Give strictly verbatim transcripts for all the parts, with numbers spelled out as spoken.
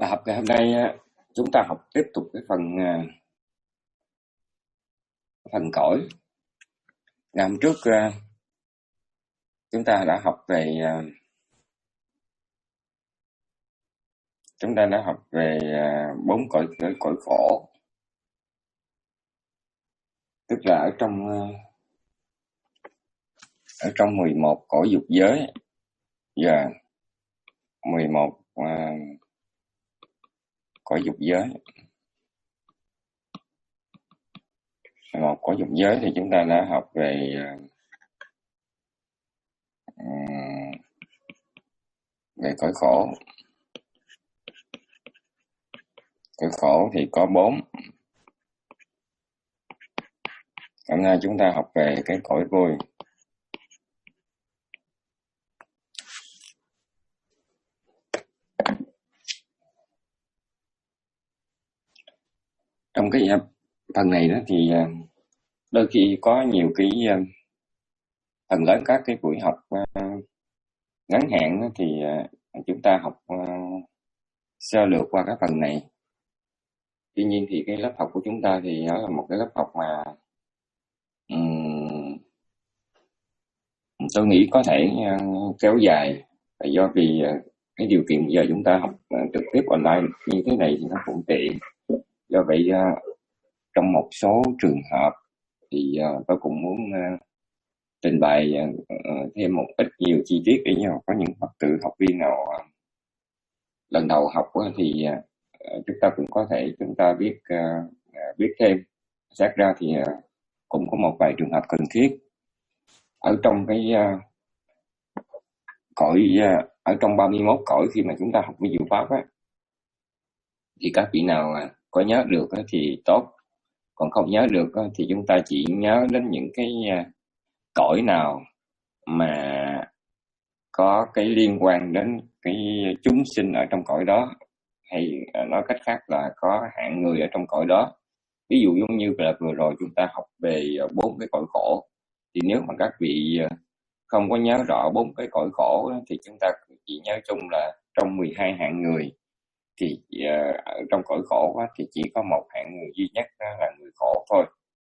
Bài học ngày hôm nay chúng ta học tiếp tục cái phần phần cõi. Ngày hôm trước chúng ta đã học về chúng ta đã học về bốn cõi cõi cõi khổ, tức là ở trong ở trong mười một cõi dục giới và mười một cõi dục giới. Một cõi dục giới thì chúng ta đã học về về cõi khổ. Cõi khổ thì có bốn. Hôm nay chúng ta học về cái cõi vui. Trong cái phần này đó thì đôi khi có nhiều cái phần lớn các cái buổi học ngắn hạn đó thì chúng ta học sơ lược qua cái phần này. Tuy nhiên thì cái lớp học của chúng ta thì nó là một cái lớp học mà um, tôi nghĩ có thể uh, kéo dài, do vì uh, cái điều kiện giờ chúng ta học uh, trực tiếp online như thế này thì nó cũng tiện. Do vậy uh, trong một số trường hợp thì uh, tôi cũng muốn uh, trình bày uh, uh, thêm một ít nhiều chi tiết để nhau có những Phật tử học viên nào uh, lần đầu học uh, thì uh, chúng ta cũng có thể chúng ta biết uh, uh, biết thêm. Xét ra thì uh, cũng có một vài trường hợp cần thiết ở trong cái uh, cõi uh, ở trong ba mươi mốt cõi. Khi mà chúng ta học ví dụ pháp á, thì các vị nào uh, có nhớ được uh, thì tốt, còn không nhớ được uh, thì chúng ta chỉ nhớ đến những cái uh, cõi nào mà có cái liên quan đến cái chúng sinh ở trong cõi đó, hay uh, nói cách khác là có hạng người ở trong cõi đó. Ví dụ giống như là vừa rồi chúng ta học về bốn uh, cái cõi khổ, thì nếu mà các vị uh, không có nhớ rõ bốn cái cõi khổ thì chúng ta chỉ nhớ chung là trong mười hai hạng người thì uh, ở trong cõi khổ thì chỉ có một hạng người duy nhất, đó là người khổ thôi.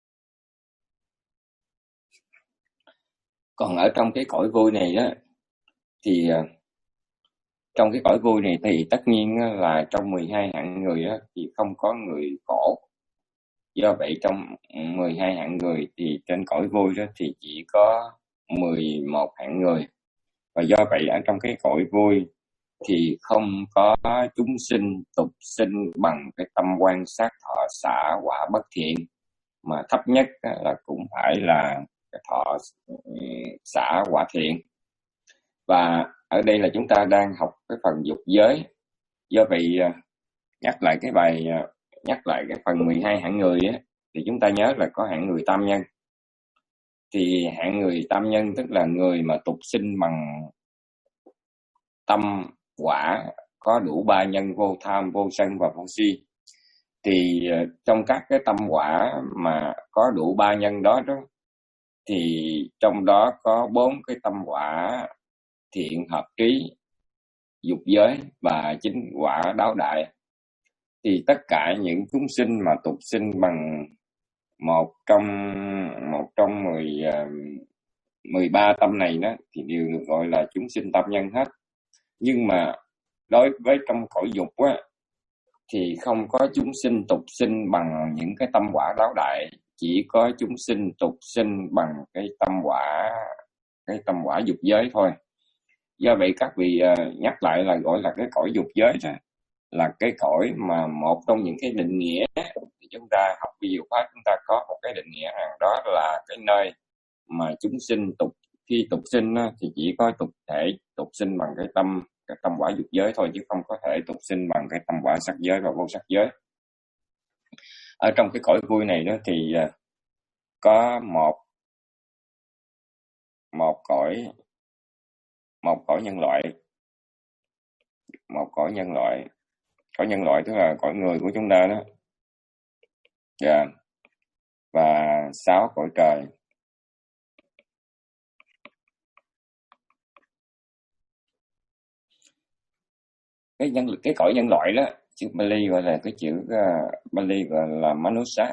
Còn ở trong cái cõi vui này đó thì uh, trong cái cõi vui này thì tất nhiên là trong mười hai hạng người đó, thì không có người khổ. Do vậy trong mười hai hạng người thì trên cõi vui đó thì chỉ có mười một hạng người. Và do vậy ở trong cái cõi vui thì không có chúng sinh tục sinh bằng cái tâm quan sát thọ xả quả bất thiện, mà thấp nhất là cũng phải là cái thọ xả quả thiện. Và ở đây là chúng ta đang học cái phần dục giới. Do vậy nhắc lại cái bài nhắc lại cái phần mười hai hạng người á, thì chúng ta nhớ là có hạng người tam nhân. Thì hạng người tam nhân tức là người mà tục sinh bằng tâm quả có đủ ba nhân: vô tham, vô sân và vô si. Thì trong các cái tâm quả mà có đủ ba nhân đó đó thì trong đó có bốn cái tâm quả thiện hợp trí, dục giới và chính quả đáo đại. Thì tất cả những chúng sinh mà tục sinh bằng một trong một trong mười mười ba tâm này đó thì đều được gọi là chúng sinh tam nhân hết. Nhưng mà đối với trong cõi dục á, thì không có chúng sinh tục sinh bằng những cái tâm quả đáo đại, chỉ có chúng sinh tục sinh bằng cái tâm quả cái tâm quả dục giới thôi. Do vậy các vị uh, nhắc lại là gọi là cái cõi dục giới đó, là cái cõi mà một trong những cái định nghĩa thì chúng ta học ví dụ pháp, chúng ta có một cái định nghĩa rằng đó là cái nơi mà chúng sinh tục khi tục sinh á, thì chỉ có tục thể tục sinh bằng cái tâm cái tâm quả dục giới thôi, chứ không có thể tục sinh bằng cái tâm quả sắc giới và vô sắc giới. Ở trong cái cõi vui này đó thì uh, có một một cõi một cõi nhân loại một cõi nhân loại cõi nhân loại tức là cõi người của chúng ta đó. Yeah. Và sáu cõi trời. cái nhân cái cõi nhân loại đó, chữ Bali gọi là cái chữ uh, Bali gọi là Manusa.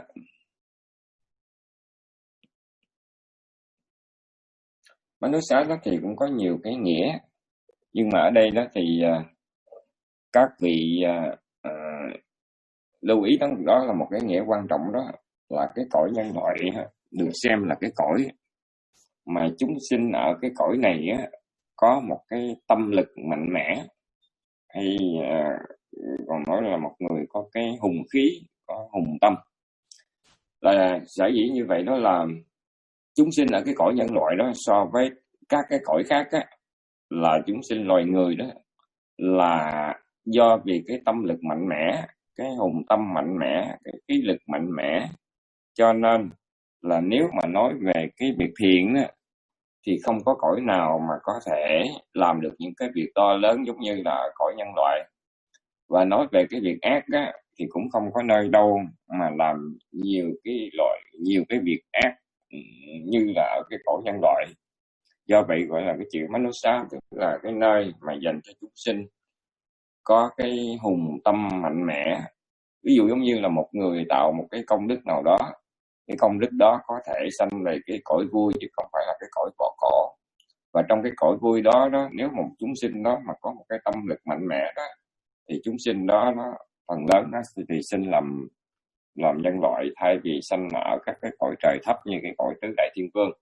Manusa đó thì cũng có nhiều cái nghĩa, nhưng mà ở đây đó thì uh, các vị uh, uh, lưu ý đó, đó là một cái nghĩa quan trọng, đó là cái cõi nhân loại được xem là cái cõi mà chúng sinh ở cái cõi này á, có một cái tâm lực mạnh mẽ, hay uh, còn nói là một người có cái hùng khí, có hùng tâm. Là sở dĩ như vậy đó là chúng sinh ở cái cõi nhân loại đó so với các cái cõi khác á, là chúng sinh loài người đó, là do vì cái tâm lực mạnh mẽ, cái hùng tâm mạnh mẽ, cái khí lực mạnh mẽ, cho nên là nếu mà nói về cái việc thiện á, thì không có cõi nào mà có thể làm được những cái việc to lớn giống như là cõi nhân loại. Và nói về cái việc ác á, thì cũng không có nơi đâu mà làm nhiều cái loại nhiều cái việc ác như là ở cái cõi nhân loại. Do vậy gọi là cái chữ Manusa, tức là cái nơi mà dành cho chúng sinh có cái hùng tâm mạnh mẽ. Ví dụ giống như là một người tạo một cái công đức nào đó, cái công đức đó có thể sanh về cái cõi vui chứ không phải là cái cõi bỏ khổ. Và trong cái cõi vui đó đó, nếu một chúng sinh đó mà có một cái tâm lực mạnh mẽ đó, thì chúng sinh đó nó phần lớn nó thì sinh làm làm nhân loại, thay vì sanh ở các cái cõi trời thấp như cái cõi tứ đại thiên vương.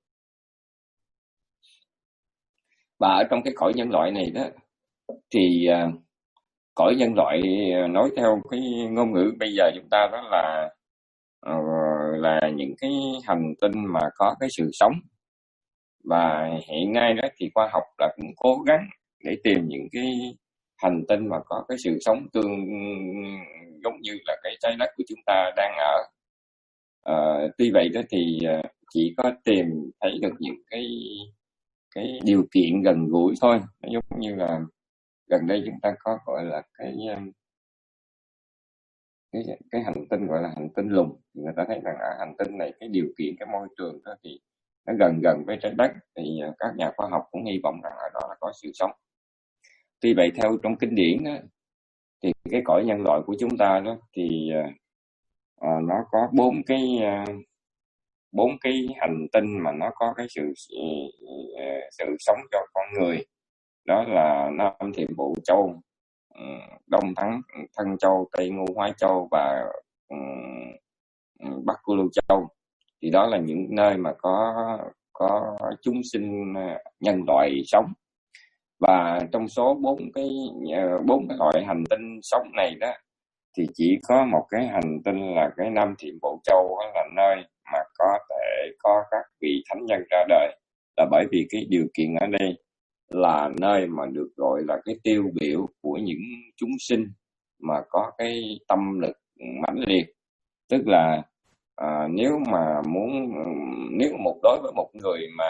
Và ở trong cái cõi nhân loại này đó thì uh, cõi nhân loại nói theo cái ngôn ngữ bây giờ chúng ta đó là uh, là những cái hành tinh mà có cái sự sống. Và hiện nay đó thì khoa học là cũng cố gắng để tìm những cái hành tinh mà có cái sự sống tương giống như là cái trái đất của chúng ta đang ở. Uh, tuy vậy đó thì uh, chỉ có tìm thấy được những cái cái điều kiện gần gũi thôi. Nó giống như là gần đây chúng ta có gọi là cái cái cái hành tinh gọi là hành tinh lùn. Người ta thấy rằng ở hành tinh này cái điều kiện, cái môi trường đó thì nó gần gần với trái đất, thì các nhà khoa học cũng hy vọng rằng ở đó là có sự sống. Tuy vậy theo trong kinh điển đó, thì cái cõi nhân loại của chúng ta đó thì uh, nó có bốn cái uh, bốn cái hành tinh mà nó có cái sự uh, sự sống cho con người. Đó là Nam Thiểm Bộ Châu, Đông Thắng Thân Châu, Tây Ngu Hóa Châu và um, Bắc Cu Lưu Châu. Thì đó là những nơi mà có có chúng sinh nhân loại sống. Và trong số bốn cái bốn cái loại hành tinh sống này đó, thì chỉ có một cái hành tinh là cái Nam Thiểm Bộ Châu, đó là nơi mà có thể có các vị thánh nhân ra đời. Là bởi vì cái điều kiện ở đây là nơi mà được gọi là cái tiêu biểu của những chúng sinh mà có cái tâm lực mãnh liệt. Tức là à, nếu mà muốn nếu một đối với một người mà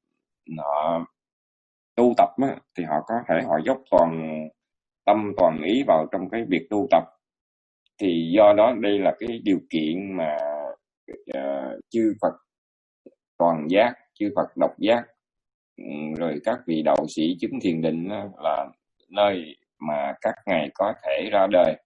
họ tu tập á, thì họ có thể họ dốc toàn tâm toàn ý vào trong cái việc tu tập. Thì do đó đây là cái điều kiện mà uh, chư Phật toàn giác, chư Phật độc giác, rồi các vị đạo sĩ chứng thiền định là nơi mà các ngài có thể ra đời.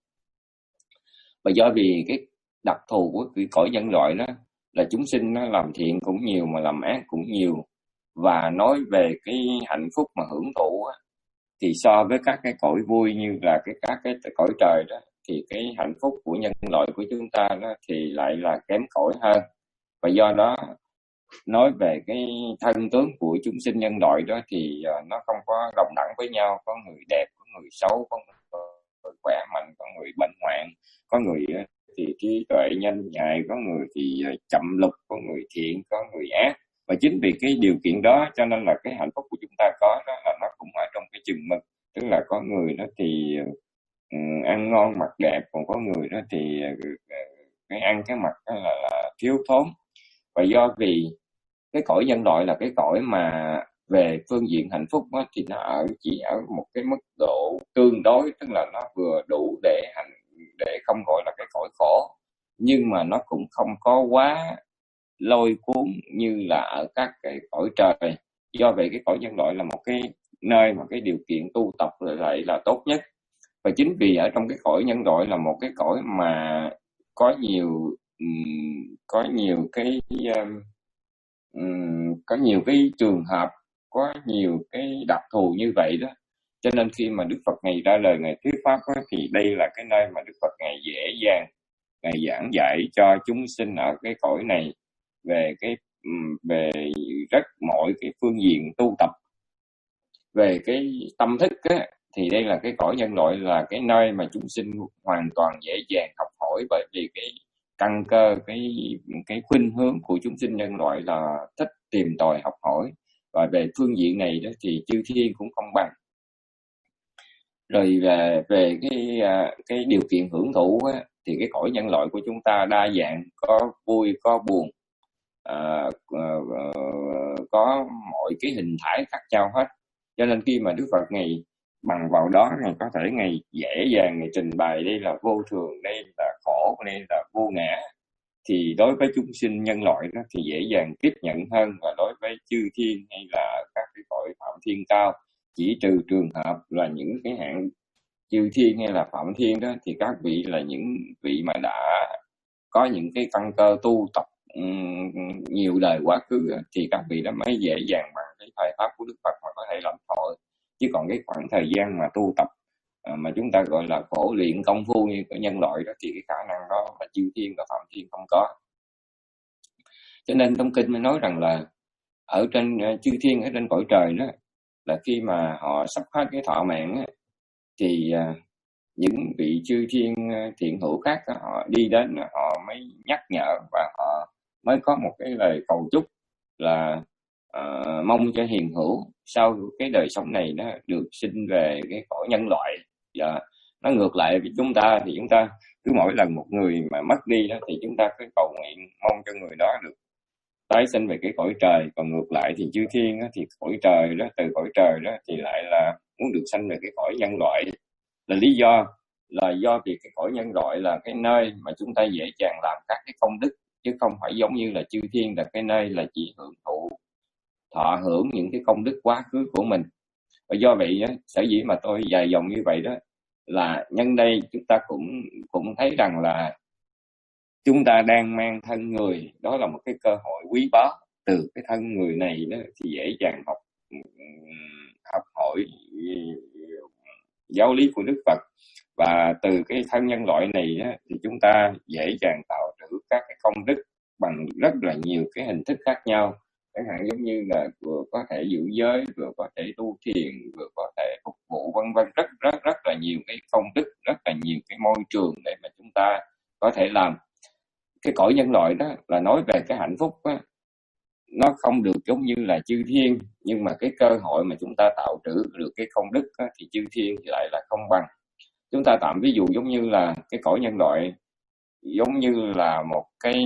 Và do vì cái đặc thù của cái cõi nhân loại đó là chúng sinh nó làm thiện cũng nhiều mà làm ác cũng nhiều. Và nói về cái hạnh phúc mà hưởng thụ á, thì so với các cái cõi vui như là cái các cái cõi trời đó, thì cái hạnh phúc của nhân loại của chúng ta đó thì lại là kém cỏi hơn. Và do đó nói về cái thân tướng của chúng sinh nhân loại đó thì uh, nó không có đồng đẳng với nhau. Có người đẹp, có người xấu, có người khỏe mạnh, có người bệnh hoạn, có người uh, thì trí tuệ nhanh nhạy, có người thì uh, chậm lục, có người thiện, có người ác. Và chính vì cái điều kiện đó cho nên là cái hạnh phúc của chúng ta có đó là nó cũng ở trong cái chừng mực. Tức là có người đó thì uh, ăn ngon mặc đẹp, còn có người đó thì uh, cái ăn cái mặc đó là, là thiếu thốn. Và do vì cái cõi nhân loại là cái cõi mà về phương diện hạnh phúc đó, thì nó ở chỉ ở một cái mức độ tương đối, tức là nó vừa đủ để hành để không gọi là cái cõi khổ, nhưng mà nó cũng không có quá lôi cuốn như là ở các cái cõi trời. Do vậy cái cõi nhân loại là một cái nơi mà cái điều kiện tu tập lại là tốt nhất. Và chính vì ở trong cái cõi nhân loại là một cái cõi mà có nhiều um, có nhiều cái um, um, có nhiều cái trường hợp, có nhiều cái đặc thù như vậy đó, cho nên khi mà Đức Phật ngày ra lời ngày thuyết pháp đó, thì đây là cái nơi mà Đức Phật ngày dễ dàng ngày giảng dạy cho chúng sinh ở cái cõi này về cái về rất mọi cái phương diện tu tập. Về cái tâm thức á, thì đây là cái cõi nhân loại, là cái nơi mà chúng sinh hoàn toàn dễ dàng học hỏi, bởi vì cái căn cơ, cái cái khuynh hướng của chúng sinh nhân loại là thích tìm tòi học hỏi. Và về phương diện này đó thì chư thiên cũng không bằng. Rồi về về cái cái điều kiện hưởng thụ á, thì cái cõi nhân loại của chúng ta đa dạng, có vui có buồn, à, à, có mọi cái hình thái khác nhau hết. Cho nên khi mà Đức Phật ngày bằng vào đó, ngày có thể ngày dễ dàng ngày trình bày đây là vô thường, đây là khổ, đây là vô ngã, thì đối với chúng sinh nhân loại đó thì dễ dàng tiếp nhận hơn. Và đối với chư thiên hay là các cái cõi phạm thiên cao, chỉ trừ trường hợp là những cái hạng chư thiên hay là phạm thiên đó, thì các vị là những vị mà đã có những cái căn cơ tu tập um, nhiều đời quá khứ, thì các vị đó mới dễ dàng bằng cái thời pháp của Đức Phật mà có thể làm thôi. Chứ còn cái khoảng thời gian mà tu tập à, mà chúng ta gọi là khổ luyện công phu như của nhân loại đó, thì cái khả năng đó là chư thiên và phạm thiên không có. Cho nên trong kinh mới nói rằng là ở trên uh, chư thiên ở trên cõi trời đó, là khi mà họ sắp hết cái thọ mạng á, thì uh, những vị chư thiên thiện hữu khác đó, họ đi đến họ mới nhắc nhở, và họ mới có một cái lời cầu chúc là uh, mong cho hiền hữu sau cái đời sống này nó được sinh về cái cõi nhân loại. Và nó ngược lại với chúng ta, thì chúng ta cứ mỗi lần một người mà mất đi đó, thì chúng ta cứ cầu nguyện mong cho người đó được tái sinh về cái cõi trời. Còn ngược lại thì chư thiên đó, thì cõi trời đó, từ cõi trời đó thì lại là muốn được sanh về cái cõi nhân loại. Là lý do là do vì cái cõi nhân loại là cái nơi mà chúng ta dễ dàng làm các cái công đức, chứ không phải giống như là chư thiên là cái nơi là chỉ hưởng thụ, thọ hưởng những cái công đức quá khứ của mình. Và do vậy á, sở dĩ mà tôi dài dòng như vậy đó, là nhân đây chúng ta cũng cũng thấy rằng là chúng ta đang mang thân người, đó là một cái cơ hội quý báu. Từ cái thân người này đó thì dễ dàng học học hỏi giáo lý của Đức Phật. Và từ cái thân nhân loại này á, thì chúng ta dễ dàng tạo trữ các cái công đức bằng rất là nhiều cái hình thức khác nhau. Chẳng hạn giống như là vừa có thể giữ giới, vừa có thể tu thiền, vừa có thể phục vụ, vân vân, rất rất rất là nhiều cái công đức, rất là nhiều cái môi trường để mà chúng ta có thể làm. Cái cõi nhân loại đó là nói về cái hạnh phúc á, nó không được giống như là chư thiên, nhưng mà cái cơ hội mà chúng ta tạo trữ được cái công đức á, thì chư thiên thì lại là không bằng. Chúng ta tạm ví dụ giống như là cái cõi nhân loại giống như là một cái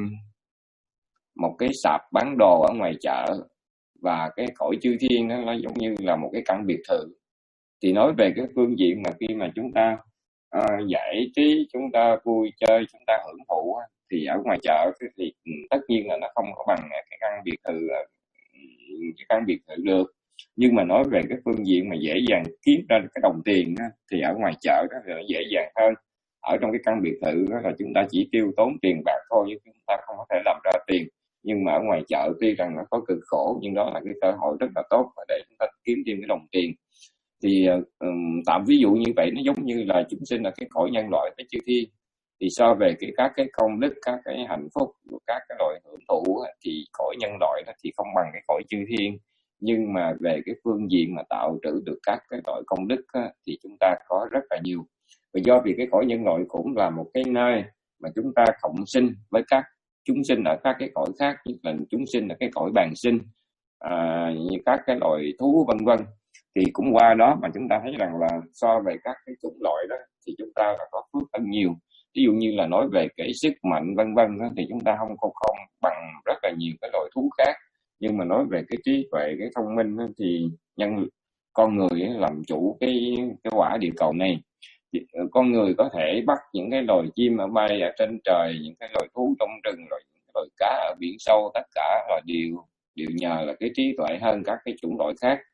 một cái sạp bán đồ ở ngoài chợ, và cái cõi chư thiên đó nó giống như là một cái căn biệt thự. Thì nói về cái phương diện mà khi mà chúng ta uh, giải trí, chúng ta vui chơi, chúng ta hưởng thụ, thì ở ngoài chợ thì tất nhiên là nó không có bằng cái căn biệt thự cái căn biệt thự được. Nhưng mà nói về cái phương diện mà dễ dàng kiếm ra cái đồng tiền á, thì ở ngoài chợ đó thì nó dễ dàng hơn. Ở trong cái căn biệt thự đó là chúng ta chỉ tiêu tốn tiền bạc thôi, chứ chúng ta không có thể làm ra tiền. Nhưng mà ở ngoài chợ tuy rằng nó có cực khổ, nhưng đó là cái cơ hội rất là tốt để chúng ta kiếm thêm cái đồng tiền. Thì um, tạm ví dụ như vậy, nó giống như là chúng sinh là cái cõi nhân loại với chư thiên. Thì so về cái các cái công đức, các cái hạnh phúc, các cái loại hưởng thụ, thì cõi nhân loại đó thì không bằng cái cõi chư thiên. Nhưng mà về cái phương diện mà tạo trữ được các cái loại công đức á, thì chúng ta có rất là nhiều. Và do vì cái cõi nhân loại cũng là một cái nơi mà chúng ta cộng sinh với các chúng sinh ở các cái cõi khác, như là chúng sinh ở cái cõi bàn sinh, à, như các cái loài thú vân vân. Thì cũng qua đó mà chúng ta thấy rằng là so về các cái chủng loại đó thì chúng ta là có phước hơn nhiều. Ví dụ như là nói về cái sức mạnh vân vân đó, thì chúng ta không không không bằng rất là nhiều cái loài thú khác. Nhưng mà nói về cái trí tuệ, cái thông minh đó, thì nhân con người làm chủ cái cái quả địa cầu này. Con người có thể bắt những cái loài chim ở bay ở trên trời, những cái loài thú trong rừng, rồi những cái loài cá ở biển sâu, tất cả là đều đều nhờ là cái trí tuệ hơn các cái chủng loại khác.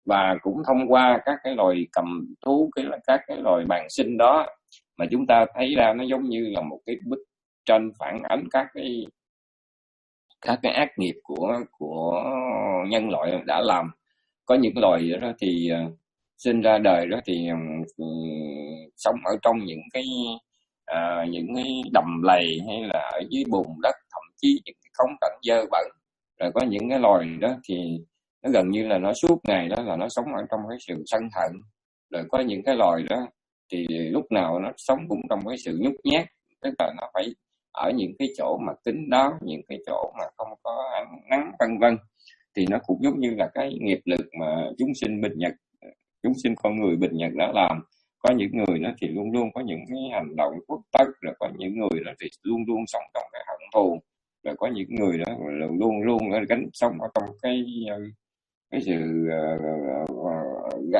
Và cũng thông qua các cái loài cầm thú, cái các cái loài bàng sinh đó mà chúng ta thấy ra nó giống như là một cái bức tranh phản ánh các cái các cái ác nghiệp của của nhân loại đã làm. Có những loài đó thì uh, sinh ra đời đó thì um, sống ở trong những cái uh, những cái đầm lầy hay là ở dưới bùn đất, thậm chí những cái cống rãnh dơ bẩn. Rồi có những cái loài đó thì nó gần như là nó suốt ngày đó là nó sống ở trong cái sự sân hận. Rồi có những cái loài đó thì lúc nào nó sống cũng trong cái sự nhút nhát, tức là nó phải ở những cái chỗ mà kín đáo, những cái chỗ mà không có ánh nắng vân vân. Thì nó cũng giống như là cái nghiệp lực mà chúng sinh bình nhật, chúng sinh con người bình nhật đã làm. Có những người đó thì luôn luôn có những cái hành động khuất tất, rồi có những người đó thì luôn luôn sống trong cái hận thù, rồi có những người đó luôn luôn gánh sống ở trong cái cái sự uh, uh,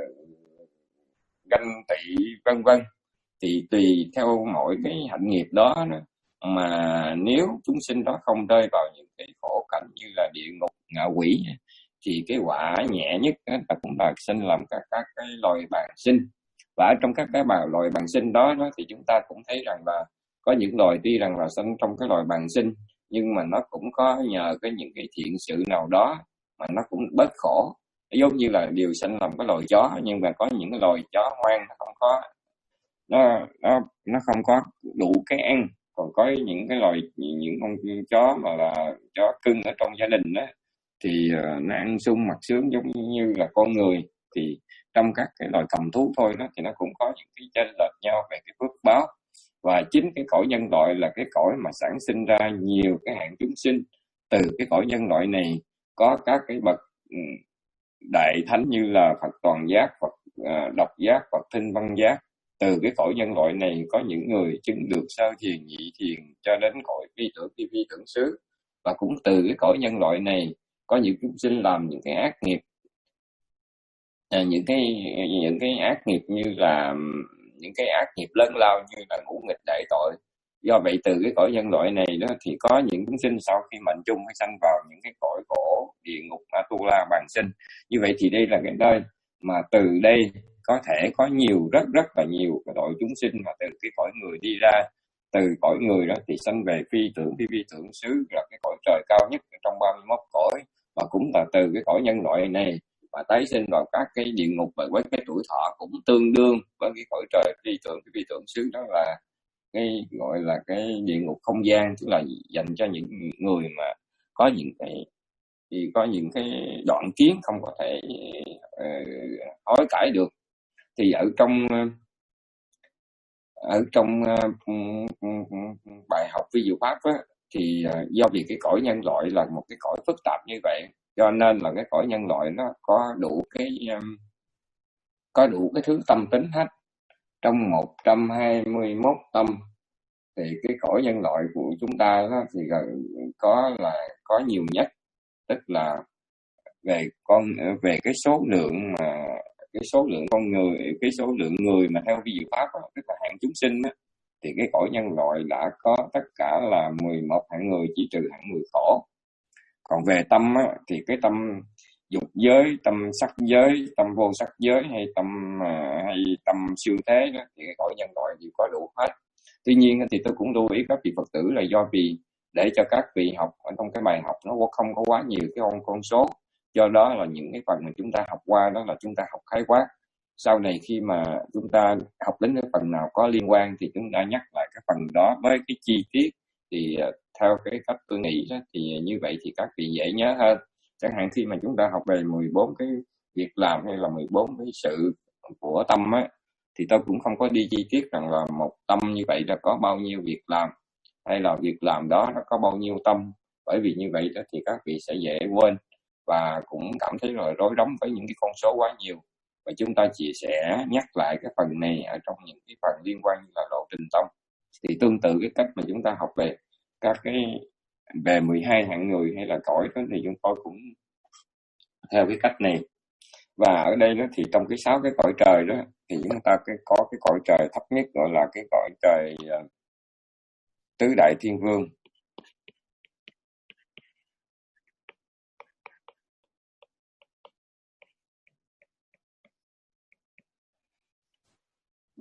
ganh tị vân vân. Thì tùy theo mỗi cái hạnh nghiệp đó, đó mà nếu chúng sinh đó không rơi vào những cái khổ cảnh như là địa ngục, ngạ quỷ, thì cái quả nhẹ nhất đó là cũng là sinh làm các các cái loài bàng sinh. Và ở trong các cái bà loài bàng sinh đó, đó thì chúng ta cũng thấy rằng là có những loài tuy rằng là sinh trong cái loài bàng sinh, nhưng mà nó cũng có nhờ cái những cái thiện sự nào đó mà nó cũng bớt khổ. Giống như là điều sinh làm cái loài chó, nhưng mà có những cái loài chó ngoan nó không có nó nó nó không có đủ cái ăn. Còn có những cái loài, những con chó mà là chó cưng ở trong gia đình đó thì uh, nó ăn sung mặc sướng giống như là con người. Thì trong các cái loài cầm thú thôi đó thì nó cũng có những cái chênh lệch nhau về cái phước báo. Và chính cái cõi nhân loại là cái cõi mà sản sinh ra nhiều cái hạng chúng sinh. Từ cái cõi nhân loại này có các cái bậc đại thánh như là Phật toàn giác, Phật uh, độc giác, Phật thinh văn giác. Từ cái cõi nhân loại này có những người chứng được sơ thiền, nhị thiền cho đến cõi phi tưởng, phi phi tưởng xứ. Và cũng từ cái cõi nhân loại này có những chúng sinh làm những cái ác nghiệp, à, những cái những cái ác nghiệp như là những cái ác nghiệp lớn lao như là ngũ nghịch đại tội. Do vậy từ cái cõi nhân loại này đó thì có những chúng sinh sau khi mệnh chung phải sanh vào những cái cõi khổ địa ngục, Atula, bàng sinh. Như vậy thì đây là cái nơi mà từ đây có thể có nhiều, rất rất là nhiều cái đội chúng sinh mà từ cái cõi người đi ra. Từ cõi người đó thì sanh về phi tưởng, phi phi tưởng xứ là cái cõi trời cao nhất trong ba mươi mốt cõi. Và cũng là từ cái cõi nhân loại này mà tái sinh vào các cái địa ngục, và với cái tuổi thọ cũng tương đương với cái cõi trời phi tưởng, phi phi tưởng xứ. Đó là cái gọi là cái địa ngục không gian, tức là dành cho những người mà có những cái thì có những cái đoạn kiến không có thể uh, hối cải được. Thì ở trong ở trong uh, bài học vi diệu pháp á, thì uh, do vì cái cõi nhân loại là một cái cõi phức tạp như vậy, cho nên là cái cõi nhân loại nó có đủ cái um, có đủ cái thứ tâm tính hết. Trong một trăm hai mươi mốt tâm thì cái cõi nhân loại của chúng ta đó thì có là có nhiều nhất, tức là về con về cái số lượng mà cái số lượng con người, cái số lượng người mà theo vi diệu pháp đó, tức là hạng chúng sinh đó, thì cái cõi nhân loại đã có tất cả là mười một hạng người, chỉ trừ hạng người khổ. Còn về tâm á, thì cái tâm dục giới, tâm sắc giới, tâm vô sắc giới hay tâm hay tâm siêu thế đó, thì cái cõi nhân loại đều có đủ hết. Tuy nhiên thì tôi cũng lưu ý các vị Phật tử là do vì để cho các vị học ở trong cái bài học nó không có quá nhiều cái con con số, do đó là những cái phần mà chúng ta học qua đó là chúng ta học khái quát. Sau này khi mà chúng ta học đến cái phần nào có liên quan thì chúng ta nhắc lại cái phần đó với cái chi tiết. Thì theo cái cách tôi nghĩ đó, thì như vậy thì các vị dễ nhớ hơn. Chẳng hạn khi mà chúng ta học về mười bốn cái việc làm hay là mười bốn cái sự của tâm á, thì tôi cũng không có đi chi tiết rằng là một tâm như vậy là có bao nhiêu việc làm, hay là việc làm đó nó có bao nhiêu tâm. Bởi vì như vậy đó thì các vị sẽ dễ quên và cũng cảm thấy là rối rắm với những cái con số quá nhiều. Và chúng ta chỉ sẽ nhắc lại cái phần này ở trong những cái phần liên quan như là lộ trình tâm. Thì tương tự cái cách mà chúng ta học về các cái về mười hai hạng người hay là cõi đó, thì chúng tôi cũng theo cái cách này. Và ở đây đó thì trong cái sáu cái cõi trời đó thì chúng ta cái có cái cõi trời thấp nhất gọi là cái cõi trời uh, tứ đại thiên vương.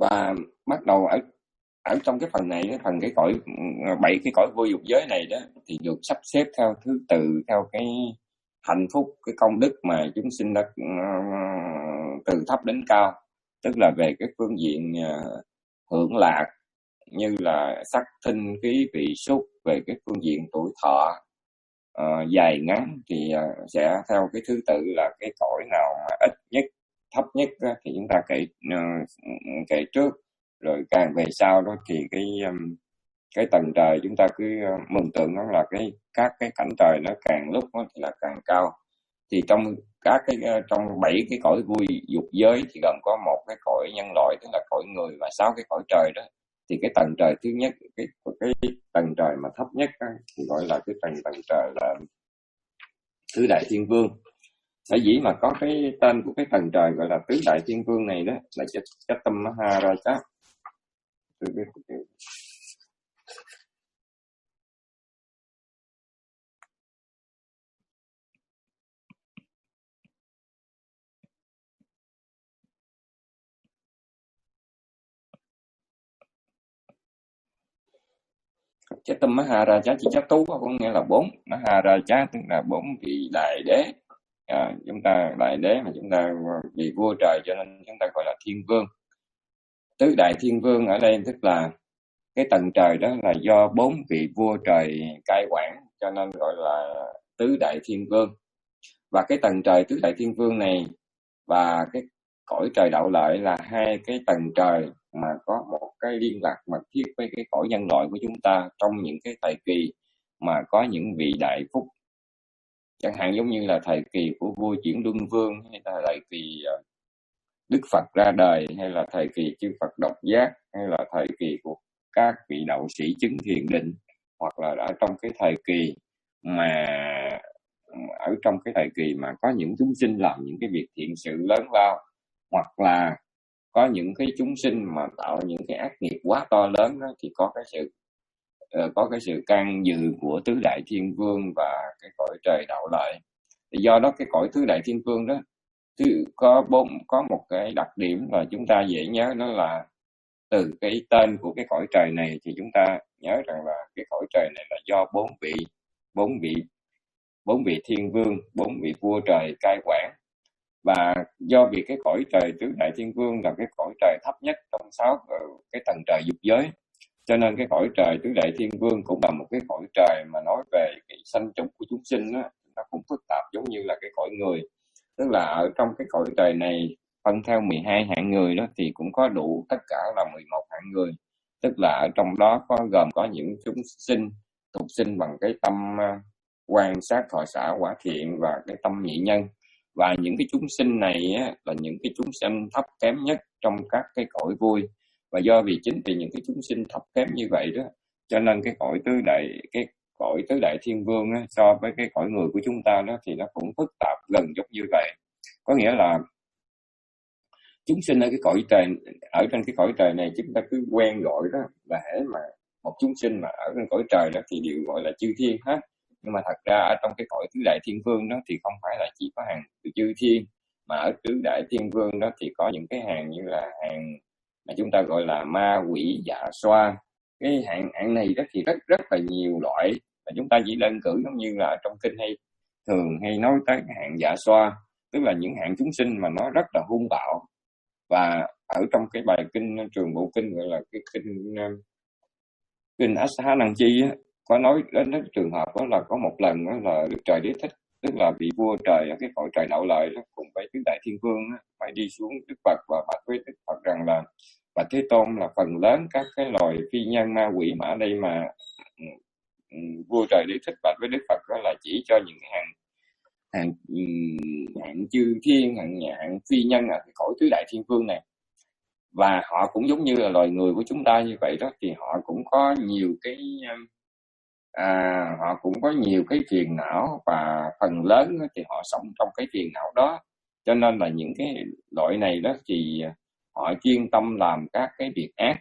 Và bắt đầu ở ở trong cái phần này, cái phần cái cõi bảy cái cõi vô dục giới này đó, thì được sắp xếp theo thứ tự, theo cái hạnh phúc, cái công đức mà chúng sinh đã uh, từ thấp đến cao, tức là về cái phương diện uh, hưởng lạc, như là sắc thinh khí vị xúc, về cái phương diện tuổi thọ uh, dài ngắn, thì uh, sẽ theo cái thứ tự là cái cõi nào mà ít nhất, thấp nhất đó, thì chúng ta kể uh, kể trước, rồi càng về sau đó thì cái um, cái tầng trời chúng ta cứ uh, mường tượng nó là cái các cái cảnh trời nó càng lúc nó thì là càng cao. Thì trong các cái uh, trong bảy cái cõi vui dục giới thì gồm có một cái cõi nhân loại, tức là cõi người, và sáu cái cõi trời đó. Thì cái tầng trời thứ nhất, cái cái tầng trời mà thấp nhất đó, thì gọi là cái tầng tầng trời là tứ đại thiên vương. Sở dĩ mà có cái tên của cái tầng trời gọi là tứ đại thiên vương này đó là Chaitanya Maharaja. Chaitanya Maharaja chỉ chắc tú có nghĩa là bốn, Maharaja tức là bốn vị đại đế. À, chúng ta đại đế mà chúng ta vì vua trời cho nên chúng ta gọi là thiên vương. Tứ đại thiên vương ở đây tức là cái tầng trời đó là do bốn vị vua trời cai quản, cho nên gọi là tứ đại thiên vương. Và cái tầng trời tứ đại thiên vương này và cái cõi trời đạo lợi là hai cái tầng trời mà có một cái liên lạc mật thiết với cái cõi nhân loại của chúng ta trong những cái thời kỳ mà có những vị đại phúc, chẳng hạn giống như là thời kỳ của vua Chuyển Luân Vương, hay là thời kỳ Đức Phật ra đời, hay là thời kỳ chư Phật độc giác, hay là thời kỳ của các vị đạo sĩ chứng thiền định, hoặc là ở trong cái thời kỳ mà ở trong cái thời kỳ mà có những chúng sinh làm những cái việc thiện sự lớn lao, hoặc là có những cái chúng sinh mà tạo những cái ác nghiệp quá to lớn đó, thì có cái sự uh, có cái sự can dự của tứ đại thiên vương và cái cõi trời đạo lợi. Thì do đó cái cõi tứ đại thiên vương đó thứ có bốn có một cái đặc điểm là chúng ta dễ nhớ, đó là từ cái tên của cái cõi trời này thì chúng ta nhớ rằng là cái cõi trời này là do bốn vị bốn vị bốn vị thiên vương, bốn vị vua trời cai quản. Và do vì cái cõi trời tứ đại thiên vương là cái cõi trời thấp nhất trong sáu cái tầng trời dục giới, cho nên cái cõi trời tứ đại thiên vương cũng là một cái cõi trời mà nói về cái sanh chủng của chúng sinh đó, nó cũng phức tạp giống như là cái cõi người. Tức là ở trong cái cõi trời này phân theo mười hai hạng người đó thì cũng có đủ tất cả là mười một hạng người. Tức là ở trong đó có gồm có những chúng sinh tục sinh bằng cái tâm quan sát thọ xả quả thiện và cái tâm nhị nhân. Và những cái chúng sinh này á, là những cái chúng sinh thấp kém nhất trong các cái cõi vui. Và do vì chính vì những cái chúng sinh thấp kém như vậy đó, cho nên cái cõi tứ đại cái cõi tứ đại thiên vương á, so với cái cõi người của chúng ta đó thì nó cũng phức tạp gần giống như vậy. Có nghĩa là chúng sinh ở cái cõi trời, ở trên cái cõi trời này chúng ta cứ quen gọi đó là hễ mà một chúng sinh mà ở trên cõi trời đó thì đều gọi là chư thiên hết. Nhưng mà thật ra ở trong cái cõi tứ đại thiên vương đó thì không phải là chỉ có hàng chư thiên, mà ở tứ đại thiên vương đó thì có những cái hàng như là hàng mà chúng ta gọi là ma quỷ dạ xoa. Cái hạng hạng này đó thì rất rất là nhiều loại, và chúng ta chỉ đơn cử giống như là trong kinh hay thường hay nói tới cái hạng dạ xoa, tức là những hạng chúng sinh mà nó rất là hung bạo. Và ở trong cái bài kinh Trường Bộ Kinh gọi là cái kinh kinh Asa Năng Chi á, có nói đến cái trường hợp đó là có một lần đó là Đức Trời Đế Thích, tức là vị vua trời ở cái cõi trời đạo lợi đó, cùng với tứ đại thiên vương đó, phải đi xuống Đức Phật và bạch với Đức Phật rằng là và Thế Tôn là phần lớn các cái loài phi nhân ma quỷ mà ở đây mà um, vua trời Đế Thích bạch với Đức Phật đó là chỉ cho những hàng hàng hạng chư thiên, hạng hạng phi nhân ở cái cõi tứ đại thiên vương này. Và họ cũng giống như là loài người của chúng ta như vậy đó, thì họ cũng có nhiều cái à, họ cũng có nhiều cái phiền não, và phần lớn thì họ sống trong cái phiền não đó. Cho nên là những cái loại này đó thì họ chuyên tâm làm các cái việc ác.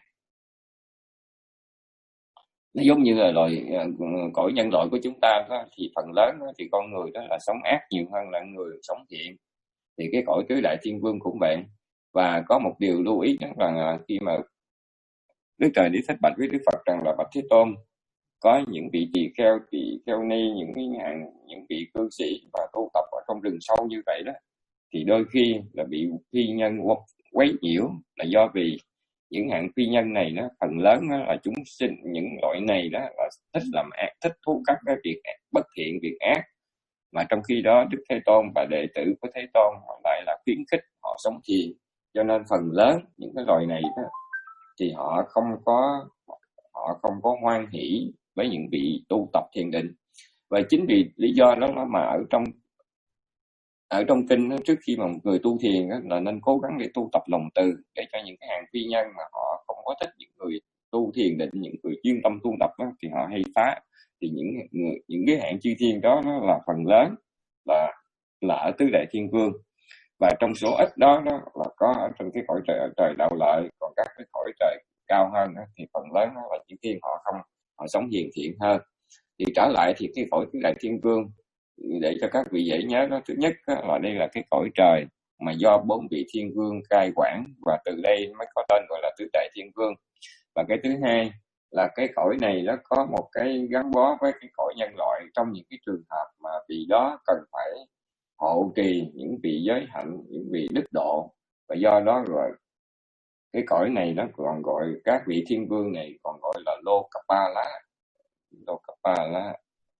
Nó giống như là loài cõi nhân loại của chúng ta đó, thì phần lớn đó, thì con người đó là sống ác nhiều hơn là người sống thiện. Thì cái cõi tứ đại thiên vương cũng vậy. Và có một điều lưu ý đó là khi mà Đức Trời Đế Thích bạch với Đức Phật rằng là bạch Thế Tôn, có những vị tỳ kheo, tỳ kheo ni, những cái hạng những vị cư sĩ và tu tập ở trong rừng sâu như vậy đó, thì đôi khi là bị phi nhân quấy nhiễu, là do vì những hạng phi nhân này nó phần lớn đó là chúng sinh, những loại này đó là thích làm ác, thích thú các cái việc bất thiện, việc ác, mà trong khi đó Đức Thế Tôn và đệ tử của Thế Tôn lại là khuyến khích họ sống thiền, cho nên phần lớn những cái loài này đó, thì họ không có họ không có hoan hỷ với những vị tu tập thiền định. Và chính vì lý do đó mà ở trong ở trong kinh đó, trước khi mà một người tu thiền đó, là nên cố gắng để tu tập lòng từ, để cho những cái hàng phi nhân mà họ không có thích những người tu thiền định, những người chuyên tâm tu tập đó, thì họ hay phá. Thì những người, những cái hạng chư thiên đó, nó là phần lớn là là ở tứ đại thiên vương, và trong số ít đó, đó là có ở trong cái cõi trời trời đạo lợi, còn các cái cõi trời cao hơn đó, thì phần lớn đó là chư thiên họ không họ sống hiền thiện hơn. Thì trở lại thì cái cõi tứ đại thiên vương, để cho các vị dễ nhớ đó, thứ nhất là đây là cái cõi trời mà do bốn vị thiên vương cai quản, và từ đây mới có tên gọi là tứ đại thiên vương. Và cái thứ hai là cái cõi này nó có một cái gắn bó với cái cõi nhân loại trong những cái trường hợp mà vị đó cần phải hộ trì những vị giới hạnh, những vị đức độ, và do đó rồi cái cõi này nó còn gọi, các vị thiên vương này còn gọi là Lô Kapala. Lô Kapala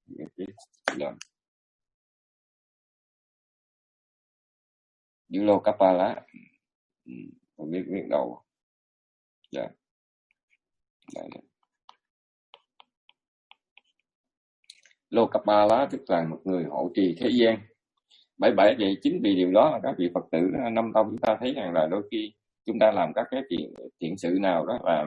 chữ Lô Kapala, không biết biết đâu. Dạ. Dạ. Lô Kapala tức là một người hộ trì thế gian. Bởi bởi vậy chính vì điều đó là các vị Phật tử năm tông chúng ta thấy rằng là đôi khi chúng ta làm các cái thiện thiện sự nào đó là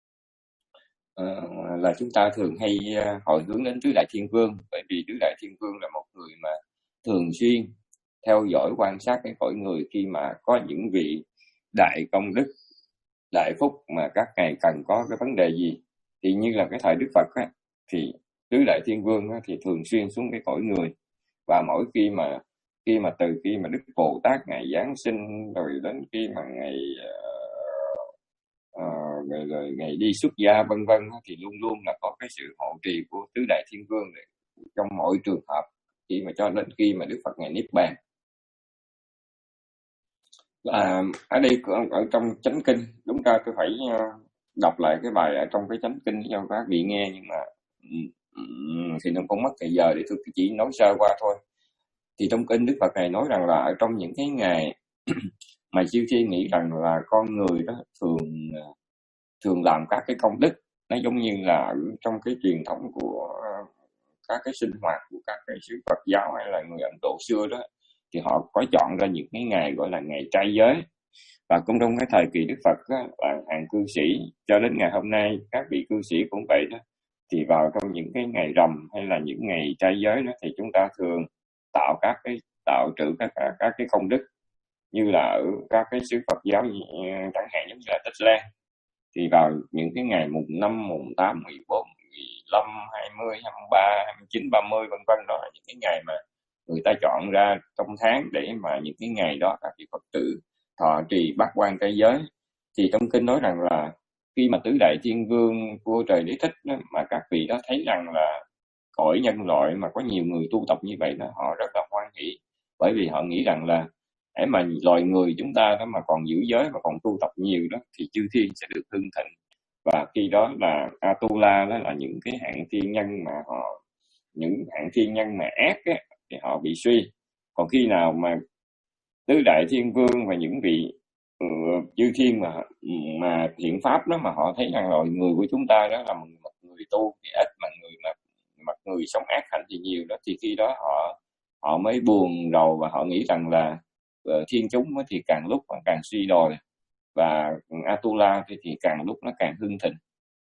uh, là chúng ta thường hay uh, hồi hướng đến tứ đại thiên vương, bởi vì tứ đại thiên vương là một người mà thường xuyên theo dõi quan sát cái cõi người khi mà có những vị đại công đức, đại phúc mà các ngài cần có cái vấn đề gì. Thì như là cái thời Đức Phật á, thì tứ đại thiên vương á, thì thường xuyên xuống cái cõi người, và mỗi khi mà khi mà từ khi mà Đức Bồ Tát ngài giáng sinh, rồi đến khi mà ngài uh, uh, rồi, rồi ngài đi xuất gia vân vân, thì luôn luôn là có cái sự hộ trì của tứ đại thiên vương này trong mọi trường hợp, khi mà cho đến khi mà Đức Phật ngài niết bàn. À, ở đây ở trong chánh kinh, đúng ra tôi phải đọc lại cái bài ở trong cái chánh kinh cho các vị nghe, nhưng mà thì nó cũng mất thời giờ để tôi chỉ nói sơ qua thôi. Thì trong kinh Đức Phật này nói rằng là ở trong những cái ngày mà chư thiên nghĩ rằng là con người đó thường thường làm các cái công đức, nó giống như là trong cái truyền thống của các cái sinh hoạt của các cái sư Phật giáo hay là người Ấn Độ xưa đó, thì họ có chọn ra những cái ngày gọi là ngày trai giới. Và cũng trong cái thời kỳ Đức Phật đó, là hàng cư sĩ cho đến ngày hôm nay các vị cư sĩ cũng vậy đó, thì vào trong những cái ngày rằm hay là những ngày trai giới đó, thì chúng ta thường tạo các cái tạo trữ các các cái công đức, như là ở các cái sư Phật giáo chẳng hạn giống như là Tích Lan, thì vào những cái ngày mùng năm, mùng tám, mười bốn, mười lăm, hai mươi, hai mươi ba, hai mươi chín, ba mươi vân vân, đó là những cái ngày mà người ta chọn ra trong tháng để mà những cái ngày đó các vị Phật tử thọ trì bát quan trai giới. Thì trong kinh nói rằng là khi mà tứ đại thiên vương vua trời Đế Thích đó, mà các vị đó thấy rằng là cõi nhân loại mà có nhiều người tu tập như vậy đó, họ rất là hoan hỷ, bởi vì họ nghĩ rằng là để mà loài người chúng ta đó mà còn giữ giới mà còn tu tập nhiều đó, thì chư thiên sẽ được hưng thịnh. Và khi đó là Atula, đó là những cái hạng thiên nhân mà họ những hạng thiên nhân mà ác á, thì họ bị suy. Còn khi nào mà tứ đại thiên vương và những vị uh, chư thiên mà mà thiện pháp đó mà họ thấy rằng loài người của chúng ta đó là một người tu thì ít, mà người mà mà người sống ác hạnh thì nhiều đó, thì khi đó họ họ mới buồn rầu và họ nghĩ rằng là uh, thiên chúng thì càng lúc càng suy đồi, và Atula thì, thì càng lúc nó càng hưng thịnh.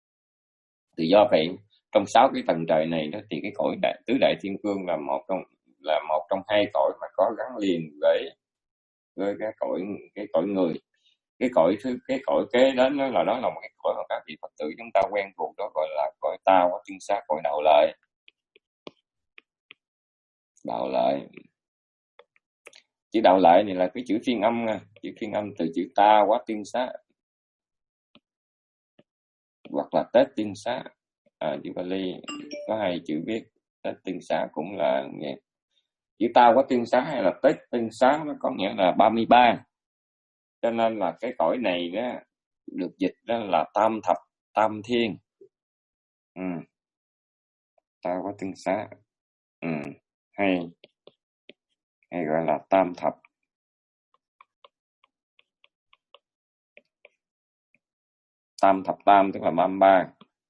Thì do vậy trong sáu cái tầng trời này đó, thì cái cõi đại, tứ đại thiên vương là một trong là một trong hai cõi mà có gắn liền với với cái cõi cái cõi người. Cái cõi thứ cái cõi kế đến đó là đó là một cái cõi mà các vị Phật tử chúng ta quen thuộc, đó gọi là cõi tao ở chân sát, cõi đạo lợi. Đạo lợi Chữ đạo lợi này là cái chữ phiên âm nha, chữ phiên âm từ chữ ta quá tiên xá hoặc là Tết tiên xá. À, chữ Bali có hai chữ viết, Tết tiên xá cũng là nghe. Chữ ta quá tiên xá hay là Tết tiên xá nó có nghĩa là ba mươi ba, cho nên là cái cõi này đó được dịch đó là tam thập tam thiên. Ừ. Ta quá tiên xá. Ừ. hay hay gọi là tam thập. Tam thập tam tức là ba mươi ba,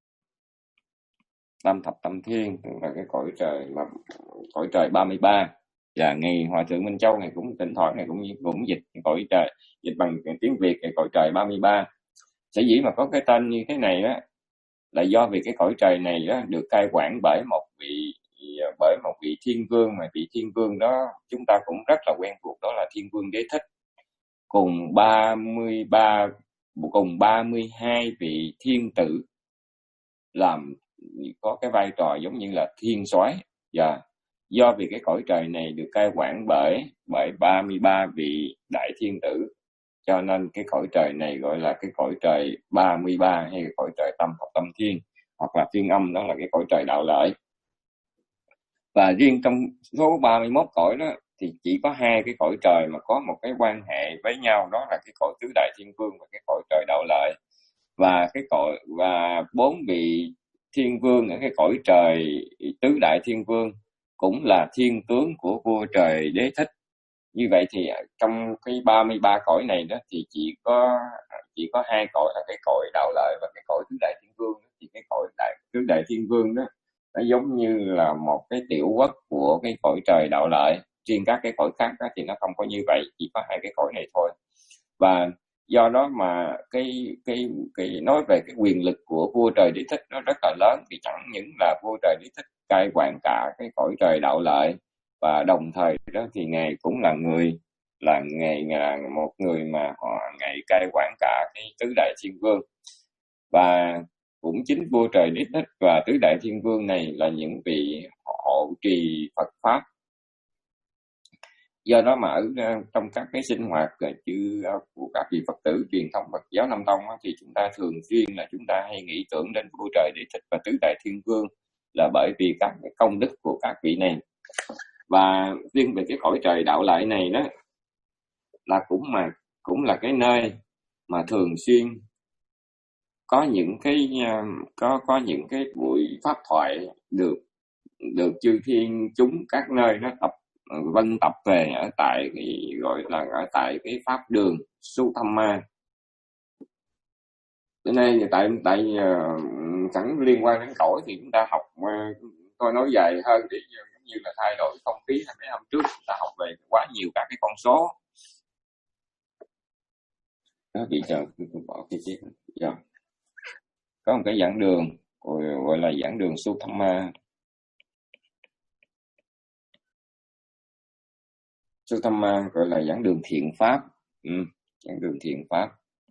tam thập tam thiên tức là cái cõi trời là cõi trời ba mươi ba. Và ngày Hòa thượng Minh Châu này cũng thỉnh thoảng này cũng cũng dịch cõi trời, dịch bằng tiếng Việt cái cõi trời ba mươi ba. Sở dĩ mà có cái tên như thế này đó là do vì cái cõi trời này đó được cai quản bởi một vị bởi một vị thiên vương, mà vị thiên vương đó chúng ta cũng rất là quen thuộc, đó là Thiên Vương Đế Thích, cùng ba mươi ba cùng ba mươi hai vị thiên tử làm có cái vai trò giống như là thiên soái. Và do vì cái cõi trời này được cai quản bởi bởi ba mươi ba vị đại thiên tử, cho nên cái cõi trời này gọi là cái cõi trời ba mươi ba hay cái cõi trời tam thập tam thiên, hoặc là phiên âm đó là cái cõi trời đạo lợi. Và riêng trong số ba mươi mốt cõi đó thì chỉ có hai cái cõi trời mà có một cái quan hệ với nhau, đó là cái cõi tứ đại thiên vương và cái cõi trời đạo lợi. Và cái cõi và bốn vị thiên vương ở cái cõi trời tứ đại thiên vương cũng là thiên tướng của vua trời Đế Thích. Như vậy thì trong cái ba mươi ba cõi này đó thì chỉ có chỉ có hai cõi là cái cõi đạo lợi và cái cõi tứ đại thiên vương. Thì cái cõi đại tứ đại thiên vương đó nó giống như là một cái tiểu quốc của cái cõi trời đạo lợi. Riêng các cái cõi khác đó thì nó không có như vậy, chỉ có hai cái cõi này thôi. Và do đó mà cái cái cái nói về cái quyền lực của vua trời Đế Thích nó rất là lớn, thì chẳng những là vua trời Đế Thích cai quản cả cái cõi trời đạo lợi, và đồng thời đó thì ngài cũng là người là ngài là một người mà họ ngài cai quản cả cái tứ đại thiên vương. Và cũng chính vua trời Đế Thích và tứ đại thiên vương này là những vị hộ trì Phật pháp. Do đó mà ở trong các cái sinh hoạt chứ của các vị Phật tử truyền thống Phật giáo Nam Tông thì chúng ta thường xuyên là chúng ta hay nghĩ tưởng đến vua trời Đế Thích và tứ đại thiên vương, là bởi vì các cái công đức của các vị này. Và riêng về cái cõi trời đạo lợi này đó là cũng mà cũng là cái nơi mà thường xuyên có những cái có có những cái buổi pháp thoại được được chư thiên chúng các nơi nó tập vân tập về ở tại cái gọi là ở tại cái pháp đường Sutama. Cho nên tại tại uh, chẳng liên quan đến cõi thì chúng ta học uh, tôi nói dài hơn để giống như là thay đổi không khí. Mấy năm trước chúng ta học về quá nhiều các cái con số đó. Bị chờ tôi bỏ cái chiếc giờ có một cái giảng đường gọi, gọi là giảng đường Sutama. Sutama gọi là giảng đường thiện pháp. Ừ, giảng đường thiện pháp.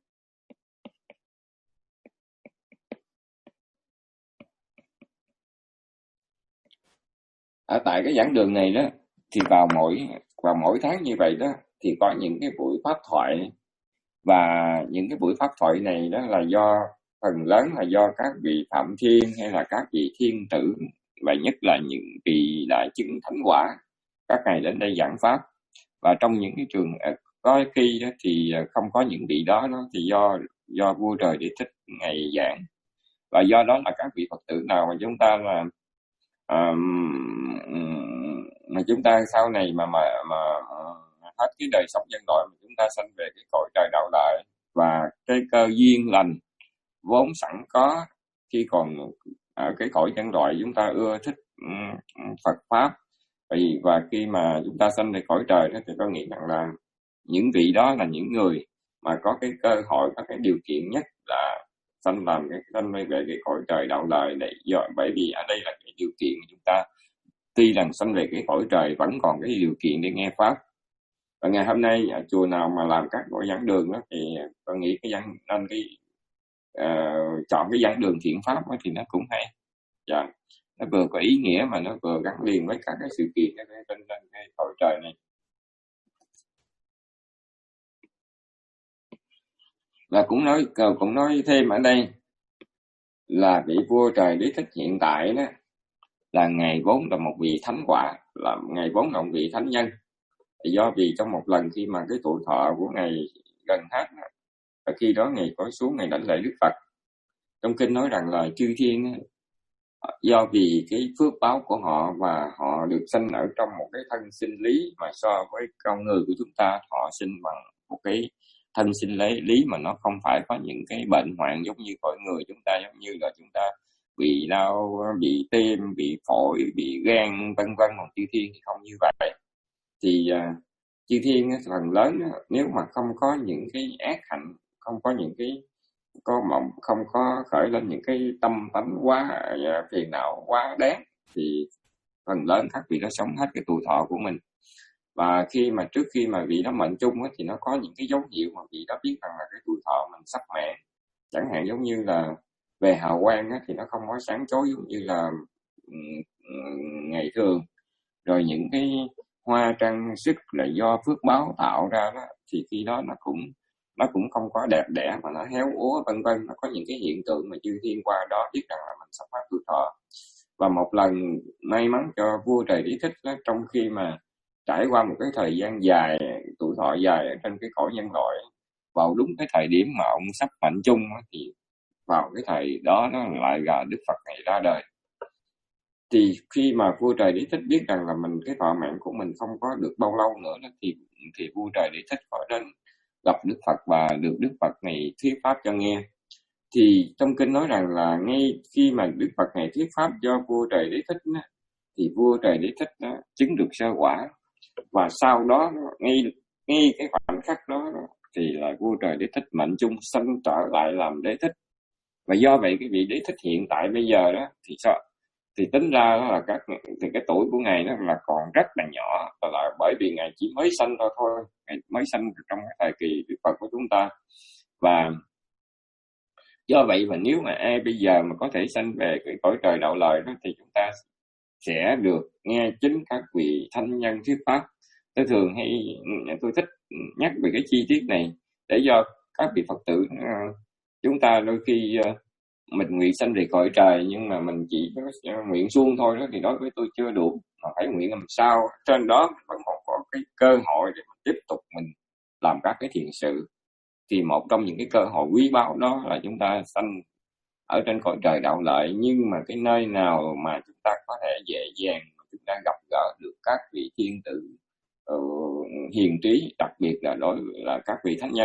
Ở tại cái giảng đường này đó thì vào mỗi vào mỗi tháng như vậy đó thì có những cái buổi pháp thoại, và những cái buổi pháp thoại này đó là do phần lớn là do các vị phạm thiên hay là các vị thiên tử, và nhất là những vị đại chứng thánh quả, các ngài đến đây giảng pháp. Và trong những cái trường có khi đó thì không có những vị đó, đó thì do do vua trời Đế Thích ngày giảng. Và do đó là các vị Phật tử nào mà chúng ta là um, mà chúng ta sau này mà mà mà hết cái đời sống nhân loại mà chúng ta sanh về cái cõi trời đạo lợi, và cái cơ duyên lành vốn sẵn có khi còn ở cái cõi nhân loại chúng ta ưa thích um, Phật pháp. Vì và khi mà chúng ta sanh về cõi trời đó thì có nghĩa rằng là những vị đó là những người mà có cái cơ hội, có cái điều kiện nhất là sanh làm cái sanh về cái cõi trời đạo lợi này. Do bởi vì ở đây là cái điều kiện chúng ta tuy rằng sanh về cái cõi trời vẫn còn cái điều kiện để nghe pháp. Và ngày hôm nay ở chùa nào mà làm các buổi giảng đường đó thì tôi nghĩ cái giảng nên cái uh, chọn cái giảng đường thiện pháp đó thì nó cũng hay. Dạ, nó vừa có ý nghĩa mà nó vừa gắn liền với các cái sự kiện trên trên cái cõi trời này. Và cũng nói cũng nói thêm ở đây là vị vua trời Đế Thích hiện tại đó là ngài vốn là một vị thánh quả, là ngài vốn là một vị thánh nhân. Do vì trong một lần khi mà cái tuổi thọ của ngài gần hết, và khi đó ngài có xuống ngài đảnh lễ Đức Phật. Trong kinh nói rằng là chư thiên do vì cái phước báo của họ và họ được sinh ở trong một cái thân sinh lý mà so với con người của chúng ta, họ sinh bằng một cái thân sinh lý lý mà nó không phải có những cái bệnh hoạn giống như cõi người chúng ta, giống như là chúng ta bị đau, bị tim, bị phổi, bị gan vân vân. Còn chư thiên thì không như vậy. Thì uh, chư thiên phần lớn nếu mà không có những cái ác hạnh, không có những cái có mộng, không có khởi lên những cái tâm tánh quá phiền não quá đáng, thì phần lớn các vị đó sống hết cái tuổi thọ của mình. Và khi mà trước khi mà vị đó mệnh chung á, thì nó có những cái dấu hiệu mà vị đó biết rằng là cái tuổi thọ mình sắp mãn. Chẳng hạn giống như là về hào quang á, thì nó không có sáng chói giống như là um, ngày thường. Rồi những cái hoa trang sức là do phước báo tạo ra đó, thì khi đó nó cũng nó cũng không có đẹp đẽ mà nó héo úa vân vân. Nó có những cái hiện tượng mà chư thiên qua đó biết rằng là mình sắp hết tuổi thọ. Và một lần may mắn cho vua trời Đế Thích đó, trong khi mà trải qua một cái thời gian dài, tuổi thọ dài ở trên cái cõi nhân loại, vào đúng cái thời điểm mà ông sắp mệnh chung đó, thì vào cái thời đó nó lại là Đức Phật này ra đời. Thì khi mà vua trời Đế Thích biết rằng là mình cái thọ mạng của mình không có được bao lâu nữa đó, thì thì vua trời Đế Thích có đến gặp Đức Phật và được Đức Phật này thuyết pháp cho nghe. Thì trong kinh nói rằng là ngay khi mà Đức Phật này thuyết pháp cho vua trời Đế Thích đó, thì vua trời Đế Thích đó, chứng được sơ quả. Và sau đó ngay ngay cái khoảnh khắc đó thì là vua trời Đế Thích mệnh chung sanh trở lại làm Đế Thích. Và do vậy cái vị Đế Thích hiện tại bây giờ đó thì sao? Thì tính ra đó là các thì cái tuổi của ngài nó là còn rất là nhỏ, là bởi vì ngài chỉ mới sanh thôi thôi, ngài mới sanh trong cái thời kỳ Đức Phật của chúng ta. Và do vậy mà nếu mà ai bây giờ mà có thể sanh về cái cõi trời đạo lợi đó, thì chúng ta sẽ được nghe chính các vị thánh nhân thuyết pháp. Tôi thường hay tôi thích nhắc về cái chi tiết này để do các vị Phật tử, chúng ta đôi khi mình nguyện sanh về cõi trời nhưng mà mình chỉ có nguyện suông thôi đó, thì đối với tôi chưa đủ, mà phải nguyện làm sao trên đó mình vẫn còn có cái cơ hội để mình tiếp tục mình làm các cái thiện sự. Thì một trong những cái cơ hội quý báu đó là chúng ta sanh ở trên cõi trời đạo lợi. Nhưng mà cái nơi nào mà chúng ta có thể dễ dàng chúng ta gặp gỡ được các vị thiên tử uh, hiền trí, đặc biệt là đối với là các vị thánh nhân.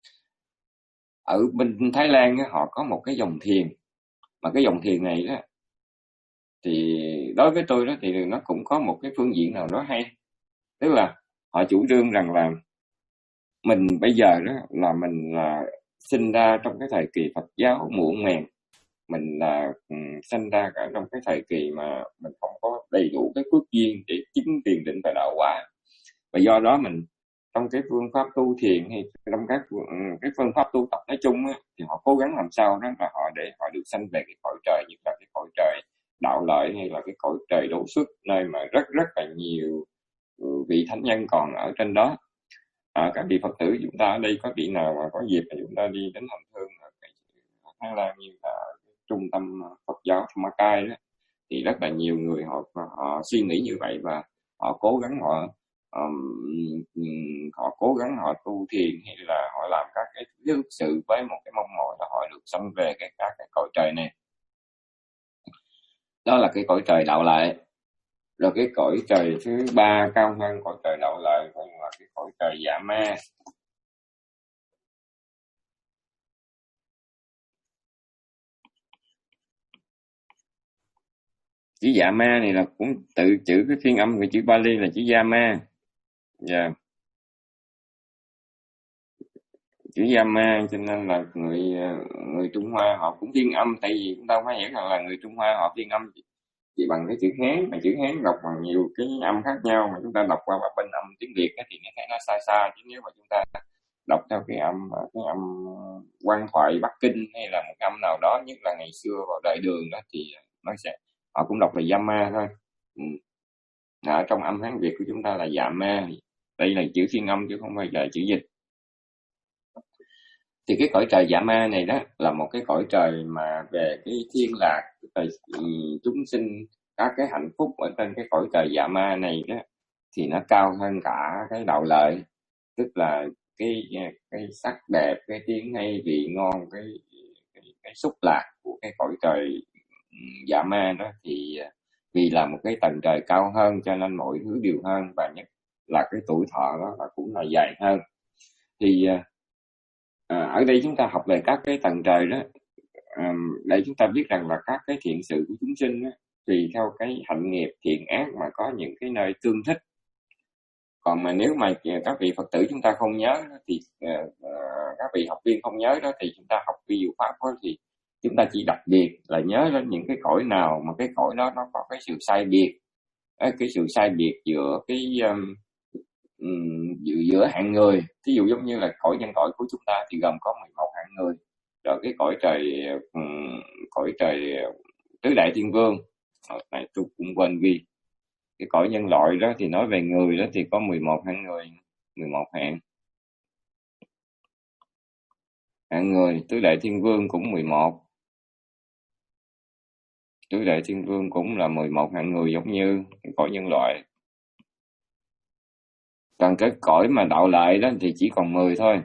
Ở bên Thái Lan á, họ có một cái dòng thiền, mà cái dòng thiền này đó thì đối với tôi đó thì nó cũng có một cái phương diện nào đó hay. Tức là họ chủ trương rằng là mình bây giờ đó là mình là sinh ra trong cái thời kỳ Phật giáo muộn màng, mình là um, sinh ra cả trong cái thời kỳ mà mình không có đầy đủ cái phước duyên để chứng tiền định và đạo quả. Và do đó mình trong cái phương pháp tu thiền hay trong các cái phương pháp tu tập nói chung á, thì họ cố gắng làm sao đó là họ để họ được sanh về cái cõi trời, như là cái cõi trời đạo lợi hay là cái cõi trời đỗ xuất, nơi mà rất rất là nhiều vị thánh nhân còn ở trên đó. À, các vị Phật tử chúng ta ở đây có vị nào mà có dịp thì chúng ta đi đến hành hương ở Thái Lan như là trung tâm Phật giáo Macay đó, thì rất là nhiều người họ họ suy nghĩ như vậy và họ cố gắng họ um, họ cố gắng họ tu thiền hay là họ làm các cái phước sự với một cái mong mỏi là họ được sanh về cái các cái cõi trời này. Đó là cái cõi trời đạo lợi. Rồi cái cõi trời thứ ba cao hơn cõi trời đạo lợi là cái cõi trời dạ ma. Chữ dạ ma này là cũng tự chữ cái phiên âm của chữ Pali là chữ Yama. Dạ. Yeah. Chữ Yama cho nên là người người Trung Hoa họ cũng phiên âm, tại vì chúng ta phải hiểu rằng là người Trung Hoa họ phiên âm chỉ, chỉ bằng cái chữ Hán, mà chữ Hán đọc bằng nhiều cái âm khác nhau, mà chúng ta đọc qua bên âm tiếng Việt thì nó thấy nó xa xa. Chứ nếu mà chúng ta đọc theo cái âm cái âm Quan thoại Bắc Kinh hay là một âm nào đó, nhất là ngày xưa vào đời Đường đó, thì nó sẽ họ cũng đọc là Yama thôi. Ừ. Ở trong âm Hán Việt của chúng ta là Yama. Đây là chữ phiên âm chứ không phải là chữ dịch. Thì cái cõi trời dạ ma này đó là một cái cõi trời mà về cái thiên lạc, trời, chúng sinh các cái hạnh phúc ở trên cái cõi trời dạ ma này đó thì nó cao hơn cả cái đạo lợi. Tức là cái cái sắc đẹp, cái tiếng hay, vị ngon, cái cái, cái xúc lạc của cái cõi trời dạ ma đó thì vì là một cái tầng trời cao hơn cho nên mọi thứ đều hơn, và nhất là cái tuổi thọ đó là cũng là dài hơn. Thì à, ở đây chúng ta học về các cái tầng trời đó, à, để chúng ta biết rằng là các cái thiện sự của chúng sinh đó, tùy theo cái hạnh nghiệp thiện ác mà có những cái nơi tương thích. Còn mà nếu mà các vị Phật tử chúng ta không nhớ thì uh, uh, các vị học viên không nhớ đó thì chúng ta học vi diệu pháp đó, thì chúng ta chỉ đặc biệt là nhớ đến những cái cõi nào mà cái cõi đó nó có cái sự sai biệt, cái sự sai biệt giữa cái um, giữa, giữa hạng người. Ví dụ giống như là cõi nhân cõi của chúng ta thì gồm có mười một hạng người, rồi cái cõi trời um, cõi trời tứ đại thiên vương, này tôi cũng quên ghi. Cái cõi nhân loại đó thì nói về người đó thì có mười một hạng người, mười một hạng hạng người. Tứ đại thiên vương cũng mười một, tứ đại thiên vương cũng là mười một hạng người giống như cái cõi nhân loại. Còn cái cõi mà đạo lợi đó thì chỉ còn mười thôi.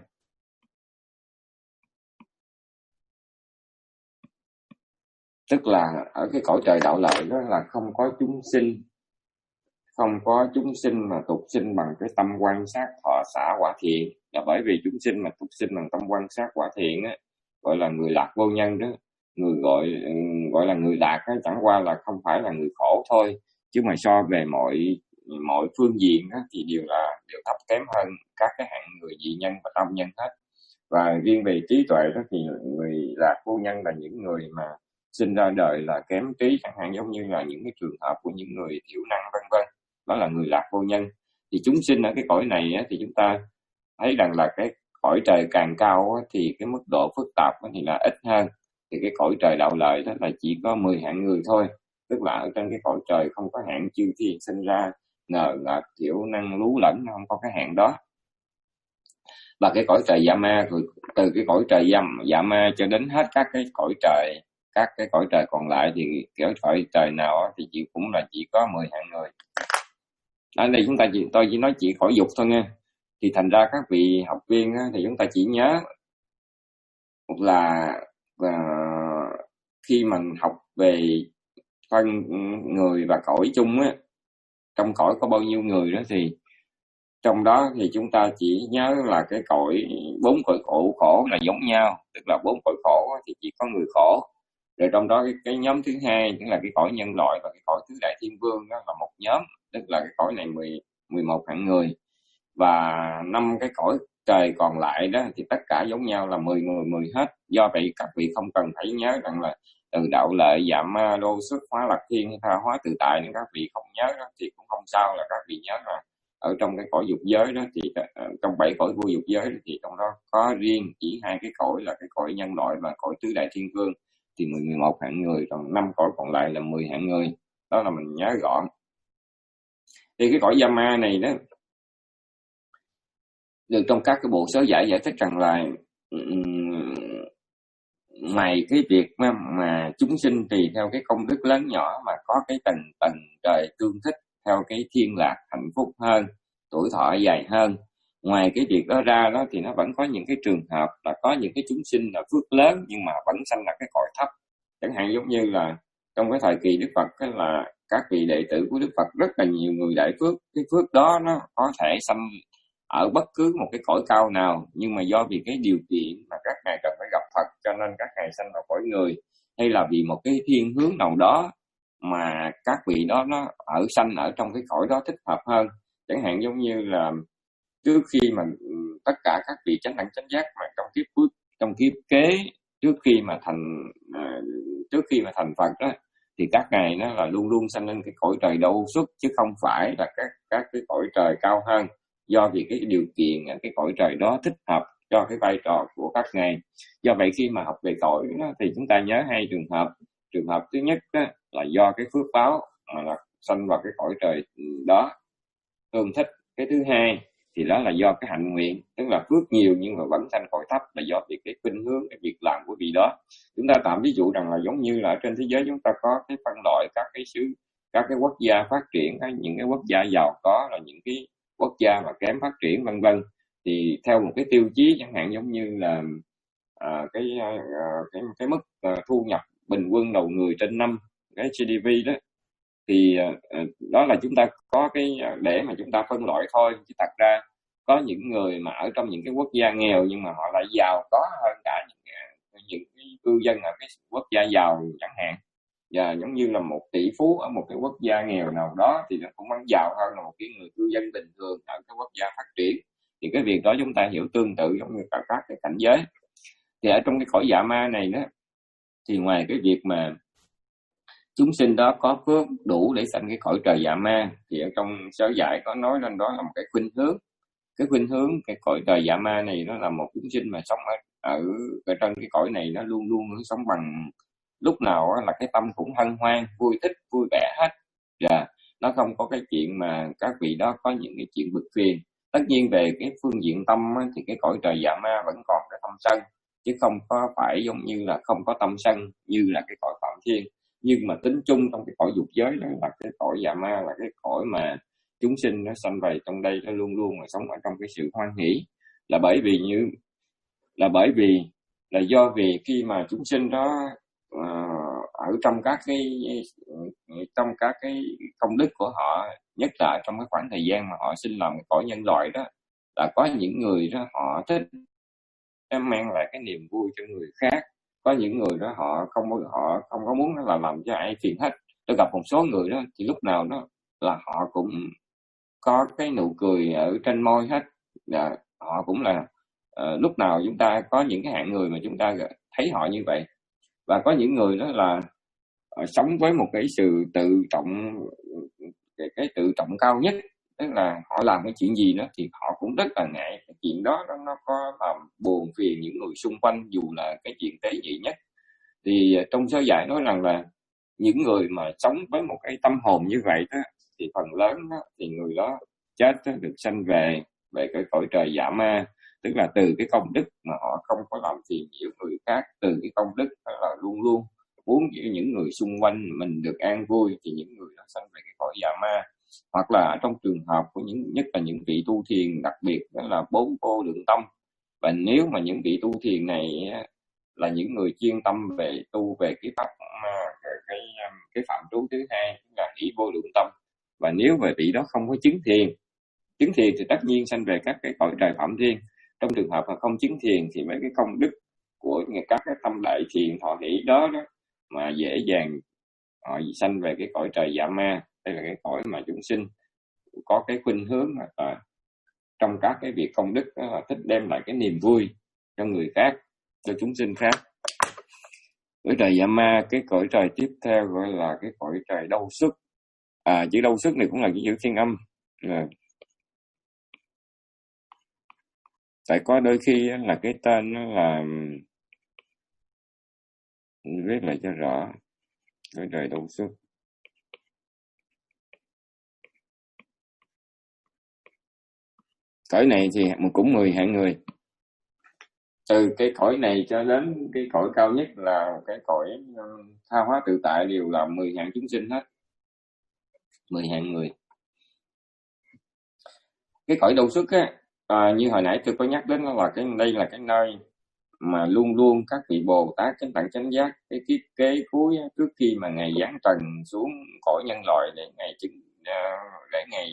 Tức là ở cái cõi trời đạo lợi đó là không có chúng sinh, không có chúng sinh mà tục sinh bằng cái tâm quan sát thọ xả quả thiện. Là bởi vì chúng sinh mà tục sinh bằng tâm quan sát quả thiện á, gọi là người lạc vô nhân đó. Người gọi gọi là người lạc á, chẳng qua là không phải là người khổ thôi, chứ mà so về mọi mọi phương diện á, thì đều là đều thấp kém hơn các cái hạng người dị nhân và tâm nhân hết. Và riêng về trí tuệ đó thì người lạc vô nhân là những người mà sinh ra đời là kém trí, chẳng hạn giống như là những cái trường hợp của những người thiểu năng vân vân, đó là người lạc vô nhân. Thì chúng sinh ở cái cõi này á, thì chúng ta thấy rằng là cái cõi trời càng cao á, thì cái mức độ phức tạp á, thì là ít hơn. Thì cái cõi trời đạo lợi đó là chỉ có mười hạng người thôi, tức là ở trên cái cõi trời không có hạng chư thiên sinh ra ngờ ngợt thiểu năng lú lẫn, không có cái hạng đó. Và cái cõi trời dạ ma, từ, từ cái cõi trời dạ, dạ ma cho đến hết các cái cõi trời, các cái cõi trời còn lại thì cái cõi trời nào thì chỉ cũng là chỉ có mười hạng người. Ở đây chúng ta chỉ, tôi chỉ nói chỉ khỏi dục thôi nha. Thì thành ra các vị học viên á, thì chúng ta chỉ nhớ là uh, khi mình học về phân người và cõi chung á, trong cõi có bao nhiêu người đó thì trong đó thì chúng ta chỉ nhớ là cái cõi bốn cõi khổ khổ là giống nhau, tức là bốn cõi khổ thì chỉ có người khổ. Rồi trong đó cái, cái nhóm thứ hai tức là cái cõi nhân loại và cái cõi tứ đại thiên vương đó là một nhóm, tức là cái cõi này mười mười một hạng người. Và năm cái cõi trời còn lại đó thì tất cả giống nhau là mười người mười hết. Do vậy các vị không cần phải nhớ rằng là từ đạo lợi dạ ma đô xuất hóa lạc thiên hay tha hóa tự tại, nên các vị không nhớ đó thì cũng không sao, là các vị nhớ là ở trong cái cõi dục giới đó thì trong bảy cõi vô dục giới thì trong đó có riêng chỉ hai cái cõi là cái cõi nhân loại và cõi tứ đại thiên vương thì mười một hạng người, còn năm cõi còn lại là mười hạng người. Đó là mình nhớ gọn. Thì cái cõi Yama này đó được trong các cái bộ sớ giải giải thích rằng là um, ngoài cái việc mà, mà chúng sinh tùy theo cái công đức lớn nhỏ mà có cái tầng tầng trời tương thích theo cái thiên lạc hạnh phúc hơn, tuổi thọ dài hơn. Ngoài cái việc đó ra đó thì nó vẫn có những cái trường hợp là có những cái chúng sinh là phước lớn nhưng mà vẫn sanh là cái cõi thấp. Chẳng hạn giống như là trong cái thời kỳ Đức Phật đó là các vị đệ tử của Đức Phật rất là nhiều người đại phước, cái phước đó nó có thể sanh ở bất cứ một cái cõi cao nào, nhưng mà do vì cái điều kiện mà các ngài cần phải gặp Phật cho nên các ngài sanh vào cõi người, hay là vì một cái thiên hướng nào đó mà các vị đó nó ở sanh ở trong cái cõi đó thích hợp hơn. Chẳng hạn giống như là trước khi mà tất cả các vị chánh đẳng chánh giác mà trong kiếp phước trong kiếp kế trước khi mà thành uh, trước khi mà thành Phật đó thì các ngài nó là luôn luôn sanh lên cái cõi trời đâu xuất, chứ không phải là các các cái cõi trời cao hơn, do vì cái điều kiện cái cõi trời đó thích hợp cho cái vai trò của các ngài. Do vậy khi mà học về cõi đó, thì chúng ta nhớ hai trường hợp. Trường hợp thứ nhất đó, là do cái phước báo mà là sanh vào cái cõi trời đó tương thích. Cái thứ hai thì đó là do cái hạnh nguyện, tức là phước nhiều nhưng mà vẫn sanh cõi thấp là do việc cái khuynh hướng, cái việc làm của vị đó. Chúng ta tạm ví dụ rằng là giống như là ở trên thế giới chúng ta có cái phân loại các cái xứ, các cái quốc gia phát triển, các những cái quốc gia giàu có, là những cái quốc gia mà kém phát triển, vân vân. Thì theo một cái tiêu chí chẳng hạn giống như là à, cái, à, cái cái mức à, thu nhập bình quân đầu người trên năm, cái giê đê pê đó, thì à, đó là chúng ta có cái để mà chúng ta phân loại thôi, chứ thật ra có những người mà ở trong những cái quốc gia nghèo nhưng mà họ lại giàu có hơn cả những, những cái cư dân ở cái quốc gia giàu chẳng hạn. Và giống như là một tỷ phú ở một cái quốc gia nghèo nào đó thì nó cũng vẫn giàu hơn là một cái người cư dân bình thường ở cái quốc gia phát triển. Thì cái việc đó chúng ta hiểu tương tự giống như cả các cái cảnh giới. Thì ở trong cái cõi dạ ma này đó, thì ngoài cái việc mà chúng sinh đó có phước đủ để sanh cái cõi trời dạ ma, thì ở trong sớ giải có nói lên đó là một cái khuynh hướng. Cái khuynh hướng cái cõi trời dạ ma này nó là một chúng sinh mà sống ở, ở, ở trong cái cõi này nó luôn luôn nó sống bằng lúc nào là cái tâm cũng hân hoan, vui thích, vui vẻ hết. Và nó không có cái chuyện mà các vị đó có những cái chuyện bực phiền. Tất nhiên về cái phương diện tâm á, thì cái cõi trời dạ ma vẫn còn cái tâm sân, chứ không có phải giống như là không có tâm sân như là cái cõi phạm thiên. Nhưng mà tính chung trong cái cõi dục giới đó là cái cõi dạ ma là cái cõi mà chúng sinh nó sanh về trong đây nó luôn luôn là sống ở trong cái sự hoan hỷ, là bởi vì như là bởi vì là do vì khi mà chúng sinh đó uh, ở trong các cái trong các cái công đức của họ, nhất là trong cái khoảng thời gian mà họ sinh làm cái cõi nhân loại đó, là có những người đó họ thích mang lại cái niềm vui cho người khác, có những người đó họ không họ không có muốn là làm cho ai phiền hết. Tôi gặp một số người đó thì lúc nào đó là họ cũng có cái nụ cười ở trên môi hết, và họ cũng là uh, lúc nào chúng ta có những cái hạng người mà chúng ta thấy họ như vậy. Và có những người đó là uh, sống với một cái sự tự trọng, cái, cái tự trọng cao nhất, tức là họ làm cái chuyện gì đó thì họ cũng rất là ngại cái chuyện đó, đó nó có làm buồn phiền những người xung quanh dù là cái chuyện tế nhị nhất. Thì uh, trong sơ giải nói rằng là những người mà sống với một cái tâm hồn như vậy đó, thì phần lớn đó, thì người đó chết đó, được sanh về về cái cõi trời dạ ma, tức là từ cái công đức mà họ không có làm phiền nhiễu người khác, từ cái công đức đó là luôn luôn muốn những người xung quanh mình được an vui, thì những người đó sanh về cái cõi dạ ma. Hoặc là trong trường hợp của những nhất là những vị tu thiền đặc biệt đó là bốn vô lượng tâm. Và nếu mà những vị tu thiền này là những người chuyên tâm về tu về cái pháp cái cái, cái phạm trú thứ hai là hỷ vô lượng tâm, và nếu về vị đó không có chứng thiền, chứng thiền thì tất nhiên sanh về các cái cõi trời phạm thiên. Trong trường hợp mà không chứng thiền thì mấy cái công đức của các cái tâm đại thiền thọ hỷ đó, đó mà dễ dàng họ sanh về cái cõi trời dạ ma. Đây là cái cõi mà chúng sinh có cái khuynh hướng là trong các cái việc công đức đó là thích đem lại cái niềm vui cho người khác, cho chúng sinh khác. Cõi trời dạ ma, cái cõi trời tiếp theo gọi là cái cõi trời đau xuất. À, chữ đau xuất này cũng là cái chữ phiên âm. À, tại có đôi khi là cái tên nó là viết lại cho rõ. Cõi trời đau xuất. Cõi này thì cũng mười hạng người. Từ cái cõi này cho đến cái cõi cao nhất là cái cõi tha hóa tự tại đều là mười hạng chúng sinh hết, mười hạng người. Cái cõi đau xuất á, à, như hồi nãy tôi có nhắc đến là cái đây là cái nơi mà luôn luôn các vị Bồ Tát chánh đẳng chánh giác cái kiếp kế cuối trước khi mà ngày giáng trần xuống cõi nhân loại để ngày chứng để ngày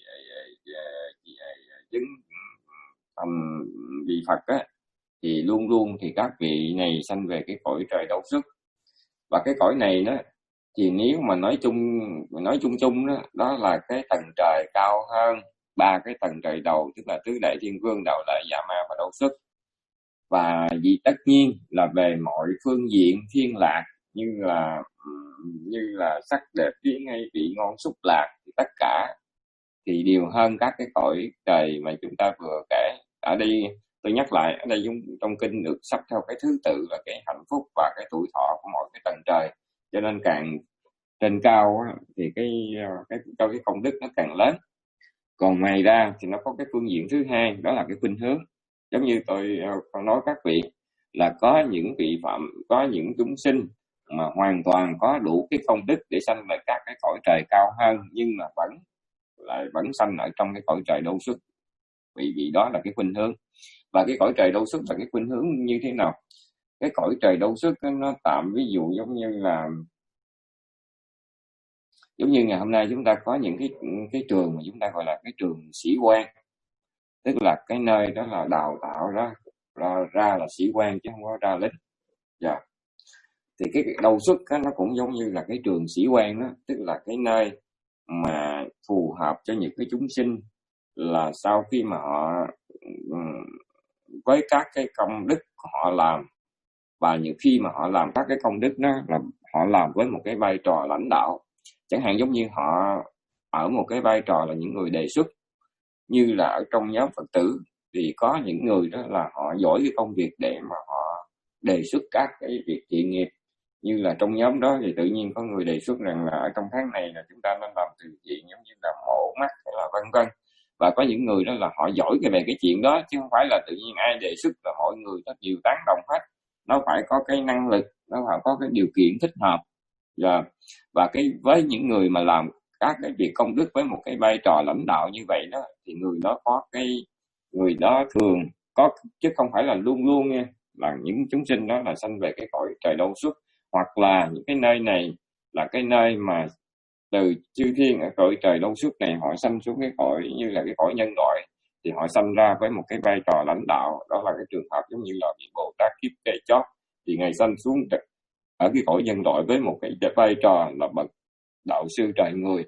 chứng thành vị Phật á, thì luôn luôn thì các vị này sanh về cái cõi trời đau xuất. Và cái cõi này đó thì nếu mà nói chung nói chung chung đó, đó là cái tầng trời cao hơn ba cái tầng trời đầu, tức là tứ đại thiên vương, đạo đại, dạ ma và đau xuất. Và vì tất nhiên là về mọi phương diện thiên lạc, như là như là sắc đẹp tiếng hay vị ngon xúc lạc, thì tất cả thì đều hơn các cái cõi trời mà chúng ta vừa kể. Ở đây tôi nhắc lại, ở đây trong kinh được sắp theo cái thứ tự là cái hạnh phúc và cái tuổi thọ của mỗi cái tầng trời, cho nên càng trên cao thì cái cái cái, cái công đức nó càng lớn. Còn ngoài ra thì nó có cái phương diện thứ hai, đó là cái khuynh hướng. Giống như tôi uh, nói các vị là có những vị phạm, có những chúng sinh mà hoàn toàn có đủ cái công đức để sanh về các cái cõi trời cao hơn, nhưng mà vẫn lại vẫn sanh ở trong cái cõi trời đâu xuất, vì vì đó là cái khuynh hướng. Và cái cõi trời đâu xuất là cái khuynh hướng như thế nào? Cái cõi trời đâu xuất nó tạm ví dụ giống như là giống như ngày hôm nay chúng ta có những cái cái trường mà chúng ta gọi là cái trường sĩ quan, tức là cái nơi đó là đào tạo ra ra, ra là sĩ quan chứ không có ra lính. Dạ. Thì cái đầu xuất nó cũng giống như là cái trường sĩ quan đó, tức là cái nơi mà phù hợp cho những cái chúng sinh là sau khi mà họ với các cái công đức họ làm, và nhiều khi mà họ làm các cái công đức đó là họ làm với một cái vai trò lãnh đạo, chẳng hạn giống như họ ở một cái vai trò là những người đề xuất, như là ở trong nhóm Phật tử thì có những người đó là họ giỏi cái công việc để mà họ đề xuất các cái việc thiện nghiệp, như là trong nhóm đó thì tự nhiên có người đề xuất rằng là ở trong tháng này là chúng ta nên làm từ thiện giống như là mổ mắt hay là vân vân. Và có những người đó là họ giỏi về cái chuyện đó, chứ không phải là tự nhiên ai đề xuất là mọi người nó đều tán đồng hết. Nó phải có cái năng lực, nó phải có cái điều kiện thích hợp. Và, và cái với những người mà làm các cái việc công đức với một cái vai trò lãnh đạo như vậy đó, thì người đó có cái người đó thường có, chứ không phải là luôn luôn nha, là những chúng sinh đó là sanh về cái cõi trời đâu xuất, hoặc là những cái nơi này là cái nơi mà từ chư thiên ở cõi trời đâu xuất này họ sanh xuống cái cõi như là cái cõi nhân loại, thì họ sanh ra với một cái vai trò lãnh đạo. Đó là cái trường hợp giống như là vị Bồ Tát kiếp kế chót, thì ngài sanh xuống ở cái cõi nhân loại với một cái vai trò là bậc đạo sư trời người.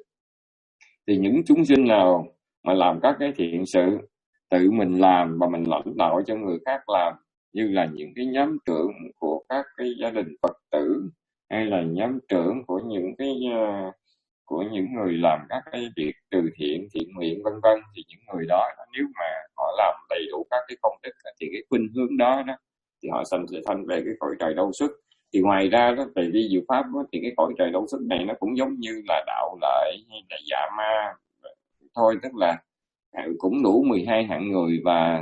Thì những chúng sinh nào mà làm các cái thiện sự tự mình làm và mình lãnh đạo cho người khác làm, như là những cái nhóm trưởng của các cái gia đình Phật tử, hay là nhóm trưởng của những cái uh, của những người làm các cái việc từ thiện thiện nguyện vân vân, thì những người đó nếu mà họ làm đầy đủ các cái công đức thì cái khuynh hướng đó đó thì họ sanh sẽ sanh về cái cõi trời đâu xuất. Thì ngoài ra đó, về vi diệu pháp đó, thì cái cõi trời đâu xuất này nó cũng giống như là đạo lợi hay là dạ ma thôi, tức là cũng đủ mười hai hạng người. Và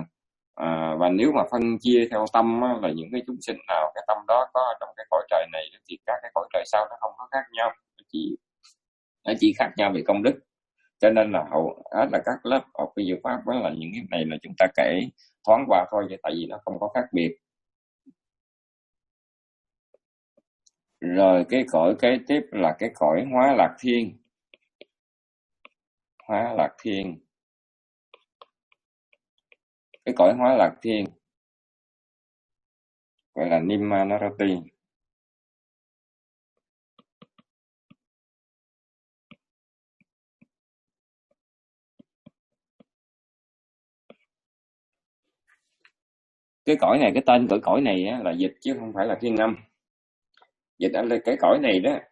à, và nếu mà phân chia theo tâm á, là những cái chúng sinh nào cái tâm đó có trong cái cõi trời này thì các cái cõi trời sau nó không có khác nhau, nó chỉ nó chỉ khác nhau về công đức. Cho nên là hầu hết là các lớp học vi diệu pháp đó là những cái này là chúng ta kể thoáng qua thôi, tại vì nó không có khác biệt. Rồi cái cõi kế tiếp là cái cõi hóa lạc thiên. Hóa lạc thiên, cái cõi hóa lạc thiên gọi là Nimma-narati. Cái cõi này, cái tên của cõi này á, là dịch chứ không phải là thiên âm. Dịch ở đây cái cõi này đó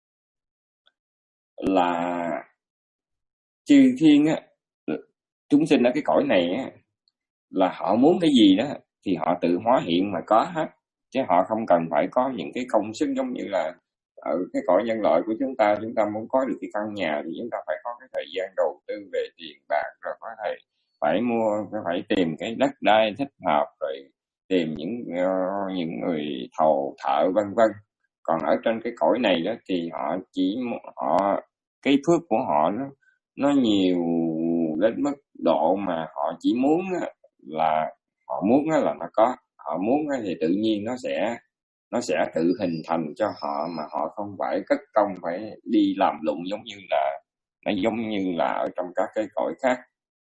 là chư thiên á, chúng sinh ở cái cõi này á, là họ muốn cái gì đó thì họ tự hóa hiện mà có hết, chứ họ không cần phải có những cái công sức giống như là ở cái cõi nhân loại của chúng ta. Chúng ta muốn có được cái căn nhà thì chúng ta phải có cái thời gian đầu tư về tiền bạc, rồi có thể phải mua, phải tìm cái đất đai thích hợp, rồi tìm những uh, những người thầu thợ vân vân. Còn ở trên cái cõi này đó thì họ chỉ họ cái phước của họ nó nó nhiều đến mức độ mà họ chỉ muốn là họ muốn là nó có, họ muốn thì tự nhiên nó sẽ nó sẽ tự hình thành cho họ, mà họ không phải cất công phải đi làm lụng giống như là nó giống như là ở trong các cái cõi khác,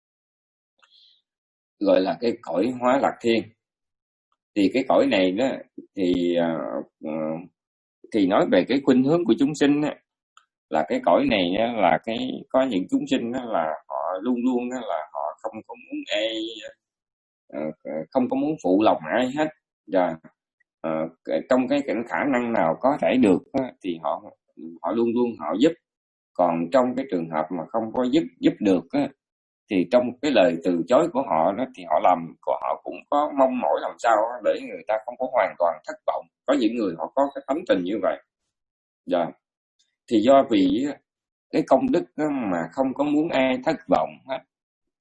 gọi là cái cõi hóa lạc thiên. Thì cái cõi này đó thì uh, thì nói về cái khuynh hướng của chúng sinh đó, là cái cõi này đó, là cái có những chúng sinh đó, là họ luôn luôn đó, là họ không có muốn ai uh, không có muốn phụ lòng ai hết. Và uh, trong cái, cái khả năng nào có thể được đó, thì họ họ luôn luôn họ giúp. Còn trong cái trường hợp mà không có giúp giúp được á, thì trong cái lời từ chối của họ đó thì họ làm của họ cũng có mong mỏi làm sao để người ta không có hoàn toàn thất vọng. Có những người họ có cái tấm tình như vậy. Dạ. Thì do vì cái công đức mà không có muốn ai thất vọng hết,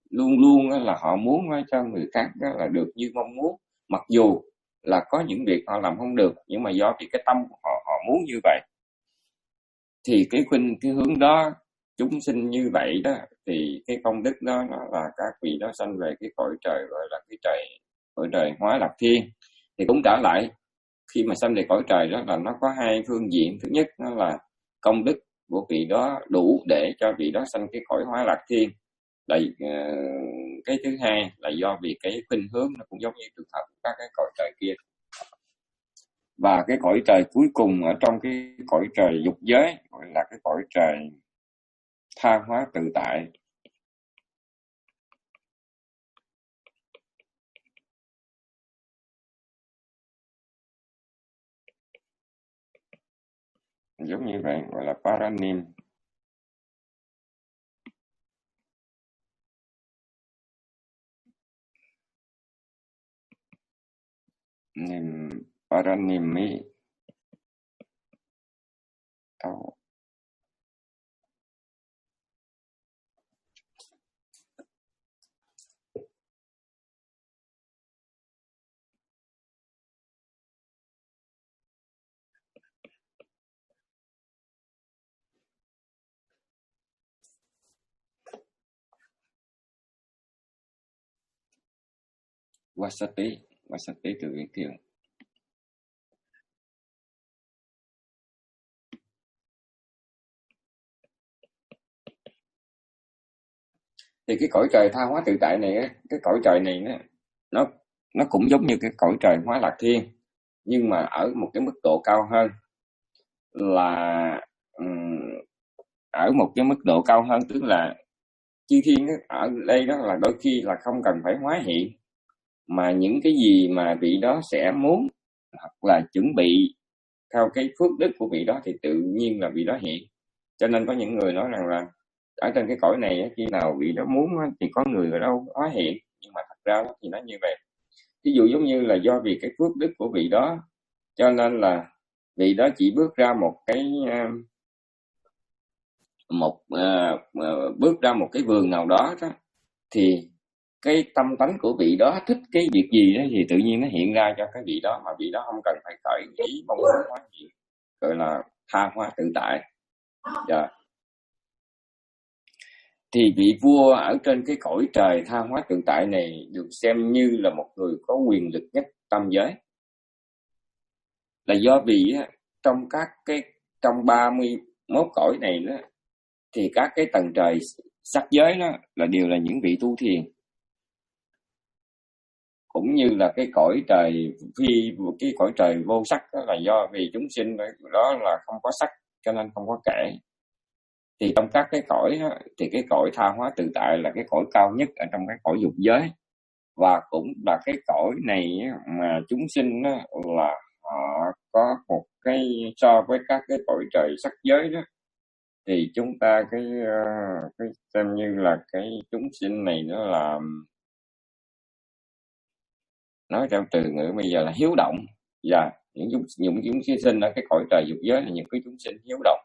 luôn luôn là họ muốn cho người khác là được như mong muốn, mặc dù là có những việc họ làm không được, nhưng mà do vì cái tâm của họ họ muốn như vậy, thì cái khuynh cái hướng đó chúng sinh như vậy đó, thì cái công đức đó nó là các vị đó sanh về cái cõi trời gọi là cái trời cõi trời Hóa Lạc Thiên. Thì cũng trở lại, khi mà sanh về cõi trời đó là nó có hai phương diện. Thứ nhất nó là công đức của vị đó đủ để cho vị đó sanh cái cõi Hóa Lạc Thiên. Là uh, cái thứ hai là do vì cái khuynh hướng nó cũng giống như trường hợp các cái cõi trời kia. Và cái cõi trời cuối cùng ở trong cái cõi trời dục giới gọi là cái cõi trời tha hóa tự tại. Giống như vậy, gọi là Paranim. Nim Paranimi Tao. Vasati, Vasati từ Việt Kiều. Thì cái cõi trời tha hóa tự tại này, cái cõi trời này nó nó nó cũng giống như cái cõi trời Hóa Lạc Thiên, nhưng mà ở một cái mức độ cao hơn, là um, ở một cái mức độ cao hơn, tức là chư thiên ở đây đó là đôi khi là không cần phải hóa hiện, mà những cái gì mà vị đó sẽ muốn hoặc là chuẩn bị theo cái phước đức của vị đó thì tự nhiên là vị đó hiện. Cho nên có những người nói rằng là ở trên cái cõi này khi nào vị đó muốn thì có người ở đâu hóa hiện, nhưng mà thật ra thì nó như vậy. Ví dụ giống như là do vì cái phước đức của vị đó, cho nên là vị đó chỉ bước ra một cái một uh, bước ra một cái vườn nào đó, đó thì cái tâm tánh của vị đó thích cái việc gì đó thì tự nhiên nó hiện ra cho cái vị đó, mà vị đó không cần phải khởi ý mong muốn hóa gì, gọi là tha hóa tự tại. Yeah. Thì vị vua ở trên cái cõi trời tha hóa tự tại này được xem như là một người có quyền lực nhất tam giới, là do vì trong các cái trong ba mươi mốt cõi này đó, thì các cái tầng trời sắc giới đó là đều là những vị tu thiền, cũng như là cái cõi trời phi cái cõi trời vô sắc đó là do vì chúng sinh đó là không có sắc cho nên không có kể. Thì trong các cái cõi đó, thì cái cõi tha hóa tự tại là cái cõi cao nhất ở trong cái cõi dục giới, và cũng là cái cõi này mà chúng sinh đó, là họ có một cái so với các cái cõi trời sắc giới đó, thì chúng ta cái, cái xem như là cái chúng sinh này nó là, nói theo từ ngữ bây giờ là hiếu động. Và những chúng những chúng sinh ở cái cõi trời dục giới là những cái chúng sinh hiếu động,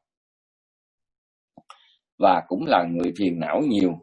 và cũng là người phiền não nhiều.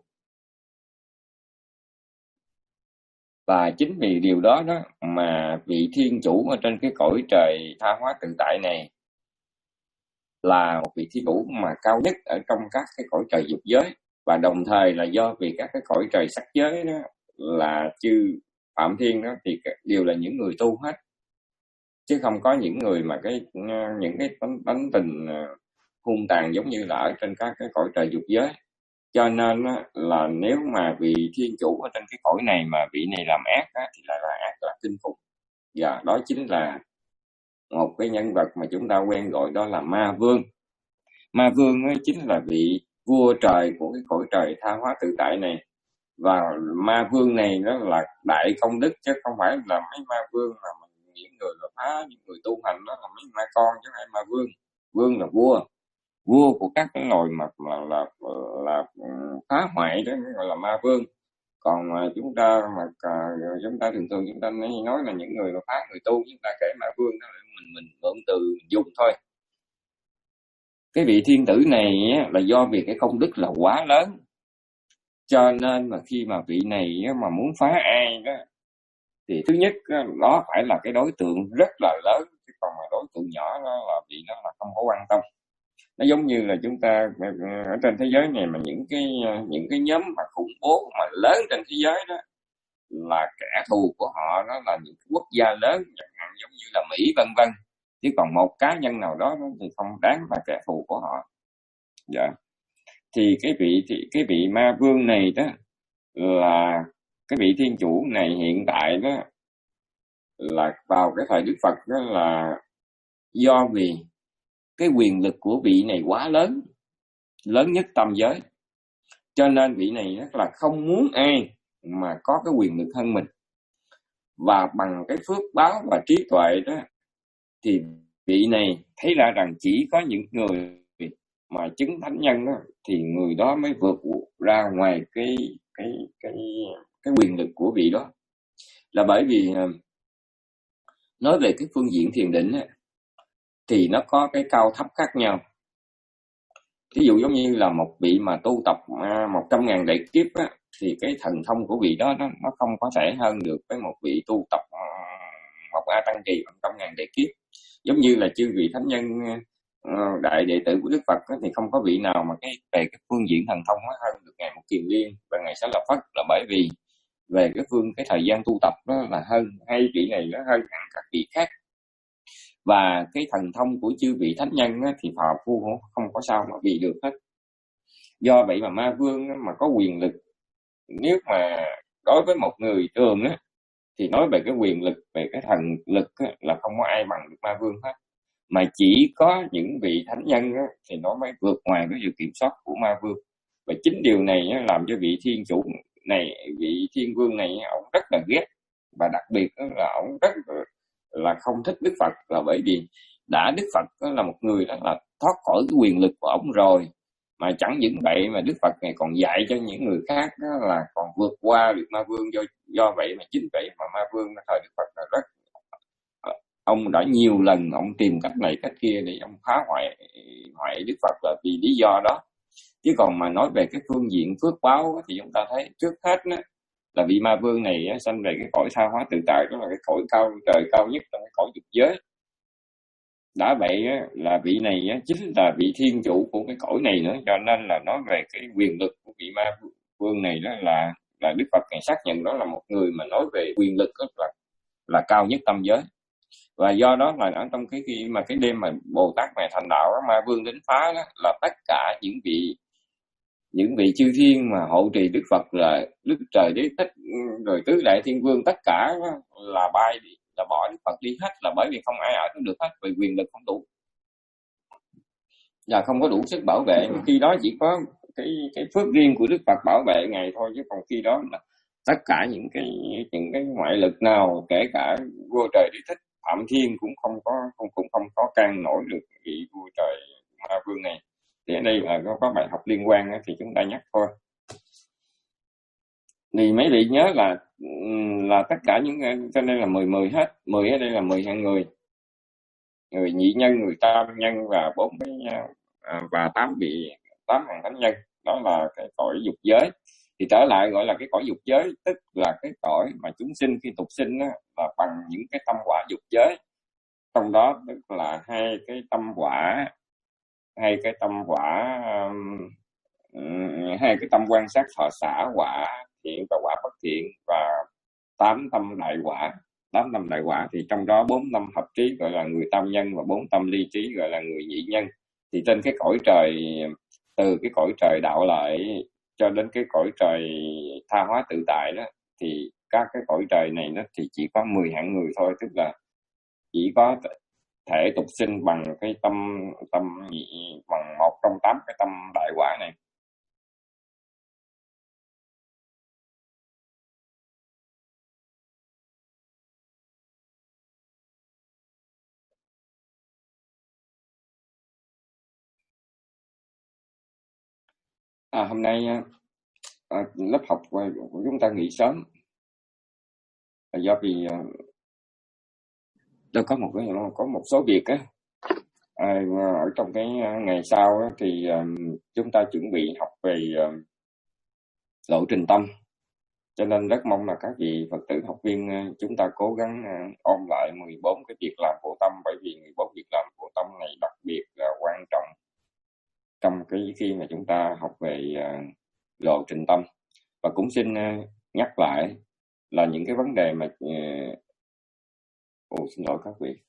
Và chính vì điều đó đó mà vị thiên chủ ở trên cái cõi trời tha hóa tự tại này là một vị thiên chủ mà cao nhất ở trong các cái cõi trời dục giới, và đồng thời là do vì các cái cõi trời sắc giới đó là chư Phạm Thiên đó thì đều là những người tu hết, chứ không có những người mà cái những cái tánh, tánh tình hung tàn giống như là ở trên các cái cõi trời dục giới. Cho nên là nếu mà vị thiên chủ ở trên cái cõi này mà vị này làm ác á, thì là, là ác là kinh khủng. Và đó chính là một cái nhân vật mà chúng ta quen gọi đó là Ma Vương. Ma Vương ấy chính là vị vua trời của cái cõi trời tha hóa tự tại này. Và Ma Vương này nó là đại công đức, chứ không phải là mấy Ma Vương mà mình, những người là phá, những người tu hành đó là mấy ma con, chứ không phải Ma Vương. Vương là vua, vua của các cái loài mà là, là, là, là phá hoại đó gọi là Ma Vương. Còn mà chúng ta mà chúng ta thường thường chúng ta nói là những người mà phá người tu, chúng ta kể Ma Vương đó là mình mình mượn từ mình dùng thôi. Cái vị thiên tử này là do vì cái công đức là quá lớn, Cho nên mà khi mà vị này mà muốn phá ai đó thì thứ nhất đó phải là cái đối tượng rất là lớn, chứ còn mà đối tượng nhỏ đó là vị nó là không có quan tâm. Nó giống như là chúng ta ở trên thế giới này mà những cái những cái nhóm mà khủng bố mà lớn trên thế giới đó là kẻ thù của họ, đó là những quốc gia lớn chẳng hạn giống như là Mỹ vân vân, chứ còn một cá nhân nào đó thì không đáng là kẻ thù của họ. Dạ. Thì cái vị thì cái vị ma vương này đó là cái vị thiên chủ này hiện tại đó là vào cái thời Đức Phật đó là do vì cái quyền lực của vị này quá lớn, lớn nhất tam giới, cho nên vị này rất là không muốn ai mà có cái quyền lực hơn mình. Và bằng cái phước báo và trí tuệ đó thì vị này thấy ra rằng chỉ có những người mà chứng thánh nhân đó thì người đó mới vượt ra ngoài cái cái cái cái quyền lực của vị đó. Là bởi vì nói về cái phương diện thiền định á, thì nó có cái cao thấp khác nhau. Ví dụ giống như là một vị mà tu tập một trăm ngàn đại kiếp á, thì cái thần thông của vị đó nó, nó không có thể hơn được với một vị tu tập một A Tăng Kỳ một trăm ngàn đại kiếp. Giống như là chư vị thánh nhân đại đệ tử của Đức Phật á, thì không có vị nào mà cái về cái phương diện thần thông á, hơn được ngài Một Kiền Liên và ngài Xá Lợi Phất, là bởi vì về cái phương cái thời gian tu tập đó là hơn hai vị này nó hơn hẳn các vị khác. Và cái thần thông của chư vị thánh nhân á, thì phàm phu không có sao mà bị được hết. Do vậy mà ma vương á, mà có quyền lực, nếu mà đối với một người thường á, thì nói về cái quyền lực, về cái thần lực á, là không có ai bằng được ma vương hết. Mà chỉ có những vị thánh nhân á, thì nó mới vượt ngoài cái sự kiểm soát của ma vương. Và chính điều này á, làm cho vị thiên chủ này, vị thiên vương này, ông rất là ghét. Và đặc biệt là ông rất là không thích Đức Phật, là bởi vì đã Đức Phật là một người đó là thoát khỏi cái quyền lực của ông rồi, mà chẳng những vậy mà Đức Phật này còn dạy cho những người khác đó là còn vượt qua được ma vương. Do do vậy mà chính vậy mà ma vương thời Đức Phật là rất, ông đã nhiều lần ông tìm cách này cách kia để ông phá hoại hoại Đức Phật là vì lý do đó. Chứ còn mà nói về cái phương diện phước báo thì chúng ta thấy trước hết đó, là vị ma vương này sanh về cái cõi tha hóa tự tại, đó là cái cõi cao trời cao nhất trong cái cõi dục giới. Đã vậy là vị này chính là vị thiên chủ của cái cõi này nữa, cho nên là nói về cái quyền lực của vị ma vương này đó là là Đức Phật này xác nhận đó là một người mà nói về quyền lực rất là là cao nhất tam giới. Và do đó là ở trong cái khi mà cái đêm mà Bồ Tát này thành đạo đó, ma vương đến phá đó, là tất cả những vị những vị chư thiên mà hộ trì Đức Phật, là Đức Trời Đế Thích rồi tứ đại thiên vương, tất cả là bay đi, là bỏ Đức Phật đi hết, là bởi vì không ai ở được hết, vì quyền lực không đủ và không có đủ sức bảo vệ. Khi đó chỉ có cái cái phước riêng của Đức Phật bảo vệ ngài thôi, chứ còn khi đó là tất cả những cái những cái ngoại lực nào, kể cả vua Trời Đế Thích Phạm Thiên cũng không có không cũng không có can nổi được vị vua trời ma vương này. Thì ở đây là có, có bài học liên quan thì chúng ta nhắc thôi. Thì mấy vị nhớ là là tất cả những, cho nên là mười mười hết, mười ở đây là mười hạng người, người nhị nhân, người tam nhân và bốn cái và tám vị tám hàng thánh nhân, đó là cái cõi dục giới. Thì trở lại gọi là cái cõi dục giới, tức là cái cõi mà chúng sinh khi tục sinh á, là bằng những cái tâm quả dục giới, trong đó tức là hai cái tâm quả hai cái tâm quả um, hai cái tâm quan sát thọ xả quả thiện và quả bất thiện, và tám tâm đại quả. Tám tâm đại quả thì trong đó bốn tâm hợp trí gọi là người tam nhân, và bốn tâm ly trí gọi là người nhị nhân. Thì trên cái cõi trời, từ cái cõi trời đạo lợi cho đến cái cõi trời tha hóa tự tại đó, thì các cái cõi trời này nó thì chỉ có mười hạng người thôi, tức là chỉ có thể tục sinh bằng cái tâm tâm nhị, bằng một trong tám cái tâm đại quả này. À, hôm nay à, lớp học của chúng ta nghỉ sớm là do vì tôi có một cái có một số việc á, à, ở trong cái ngày sau á, thì um, chúng ta chuẩn bị học về uh, lộ trình tâm. Cho nên rất mong là các vị Phật tử học viên chúng ta cố gắng ôn lại mười bốn cái việc làm phổ tâm, bởi vì mười bốn việc làm phổ tâm này đặc biệt là quan trọng trong cái khi mà chúng ta học về lộ trình tâm. Và cũng xin nhắc lại là những cái vấn đề mà Ồ, xin lỗi các vị.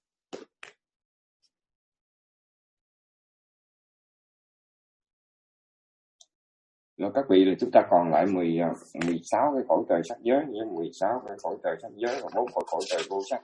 Rồi các vị là chúng ta còn lại mười, mười sáu cái cõi trời sắc giới, với mười sáu cái cõi trời sắc giới và bốn cõi cõi trời vô sắc.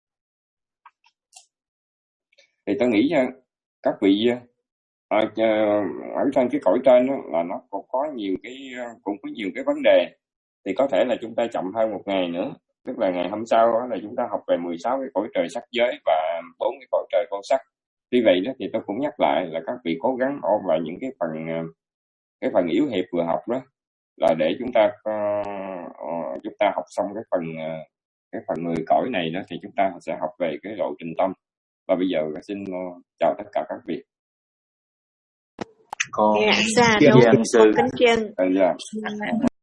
Thì tôi nghĩ các vị à, ở trên cái cõi trên đó, là nó cũng có nhiều cái cũng có nhiều cái vấn đề, thì có thể là chúng ta chậm hơn một ngày nữa, tức là ngày hôm sau đó là chúng ta học về mười sáu cái cõi trời sắc giới và bốn cái cõi trời vô sắc. Vì vậy đó thì tôi cũng nhắc lại là các vị cố gắng ôn lại những cái phần cái phần yếu hiệp vừa học đó, là để chúng ta uh, chúng ta học xong cái phần uh, cái phần mười cõi này đó thì chúng ta sẽ học về cái lộ trình tâm. Và bây giờ xin uh, chào tất cả các vị. Con dạ, dạ, kính đúng, dân sư kính chân. À, dạ.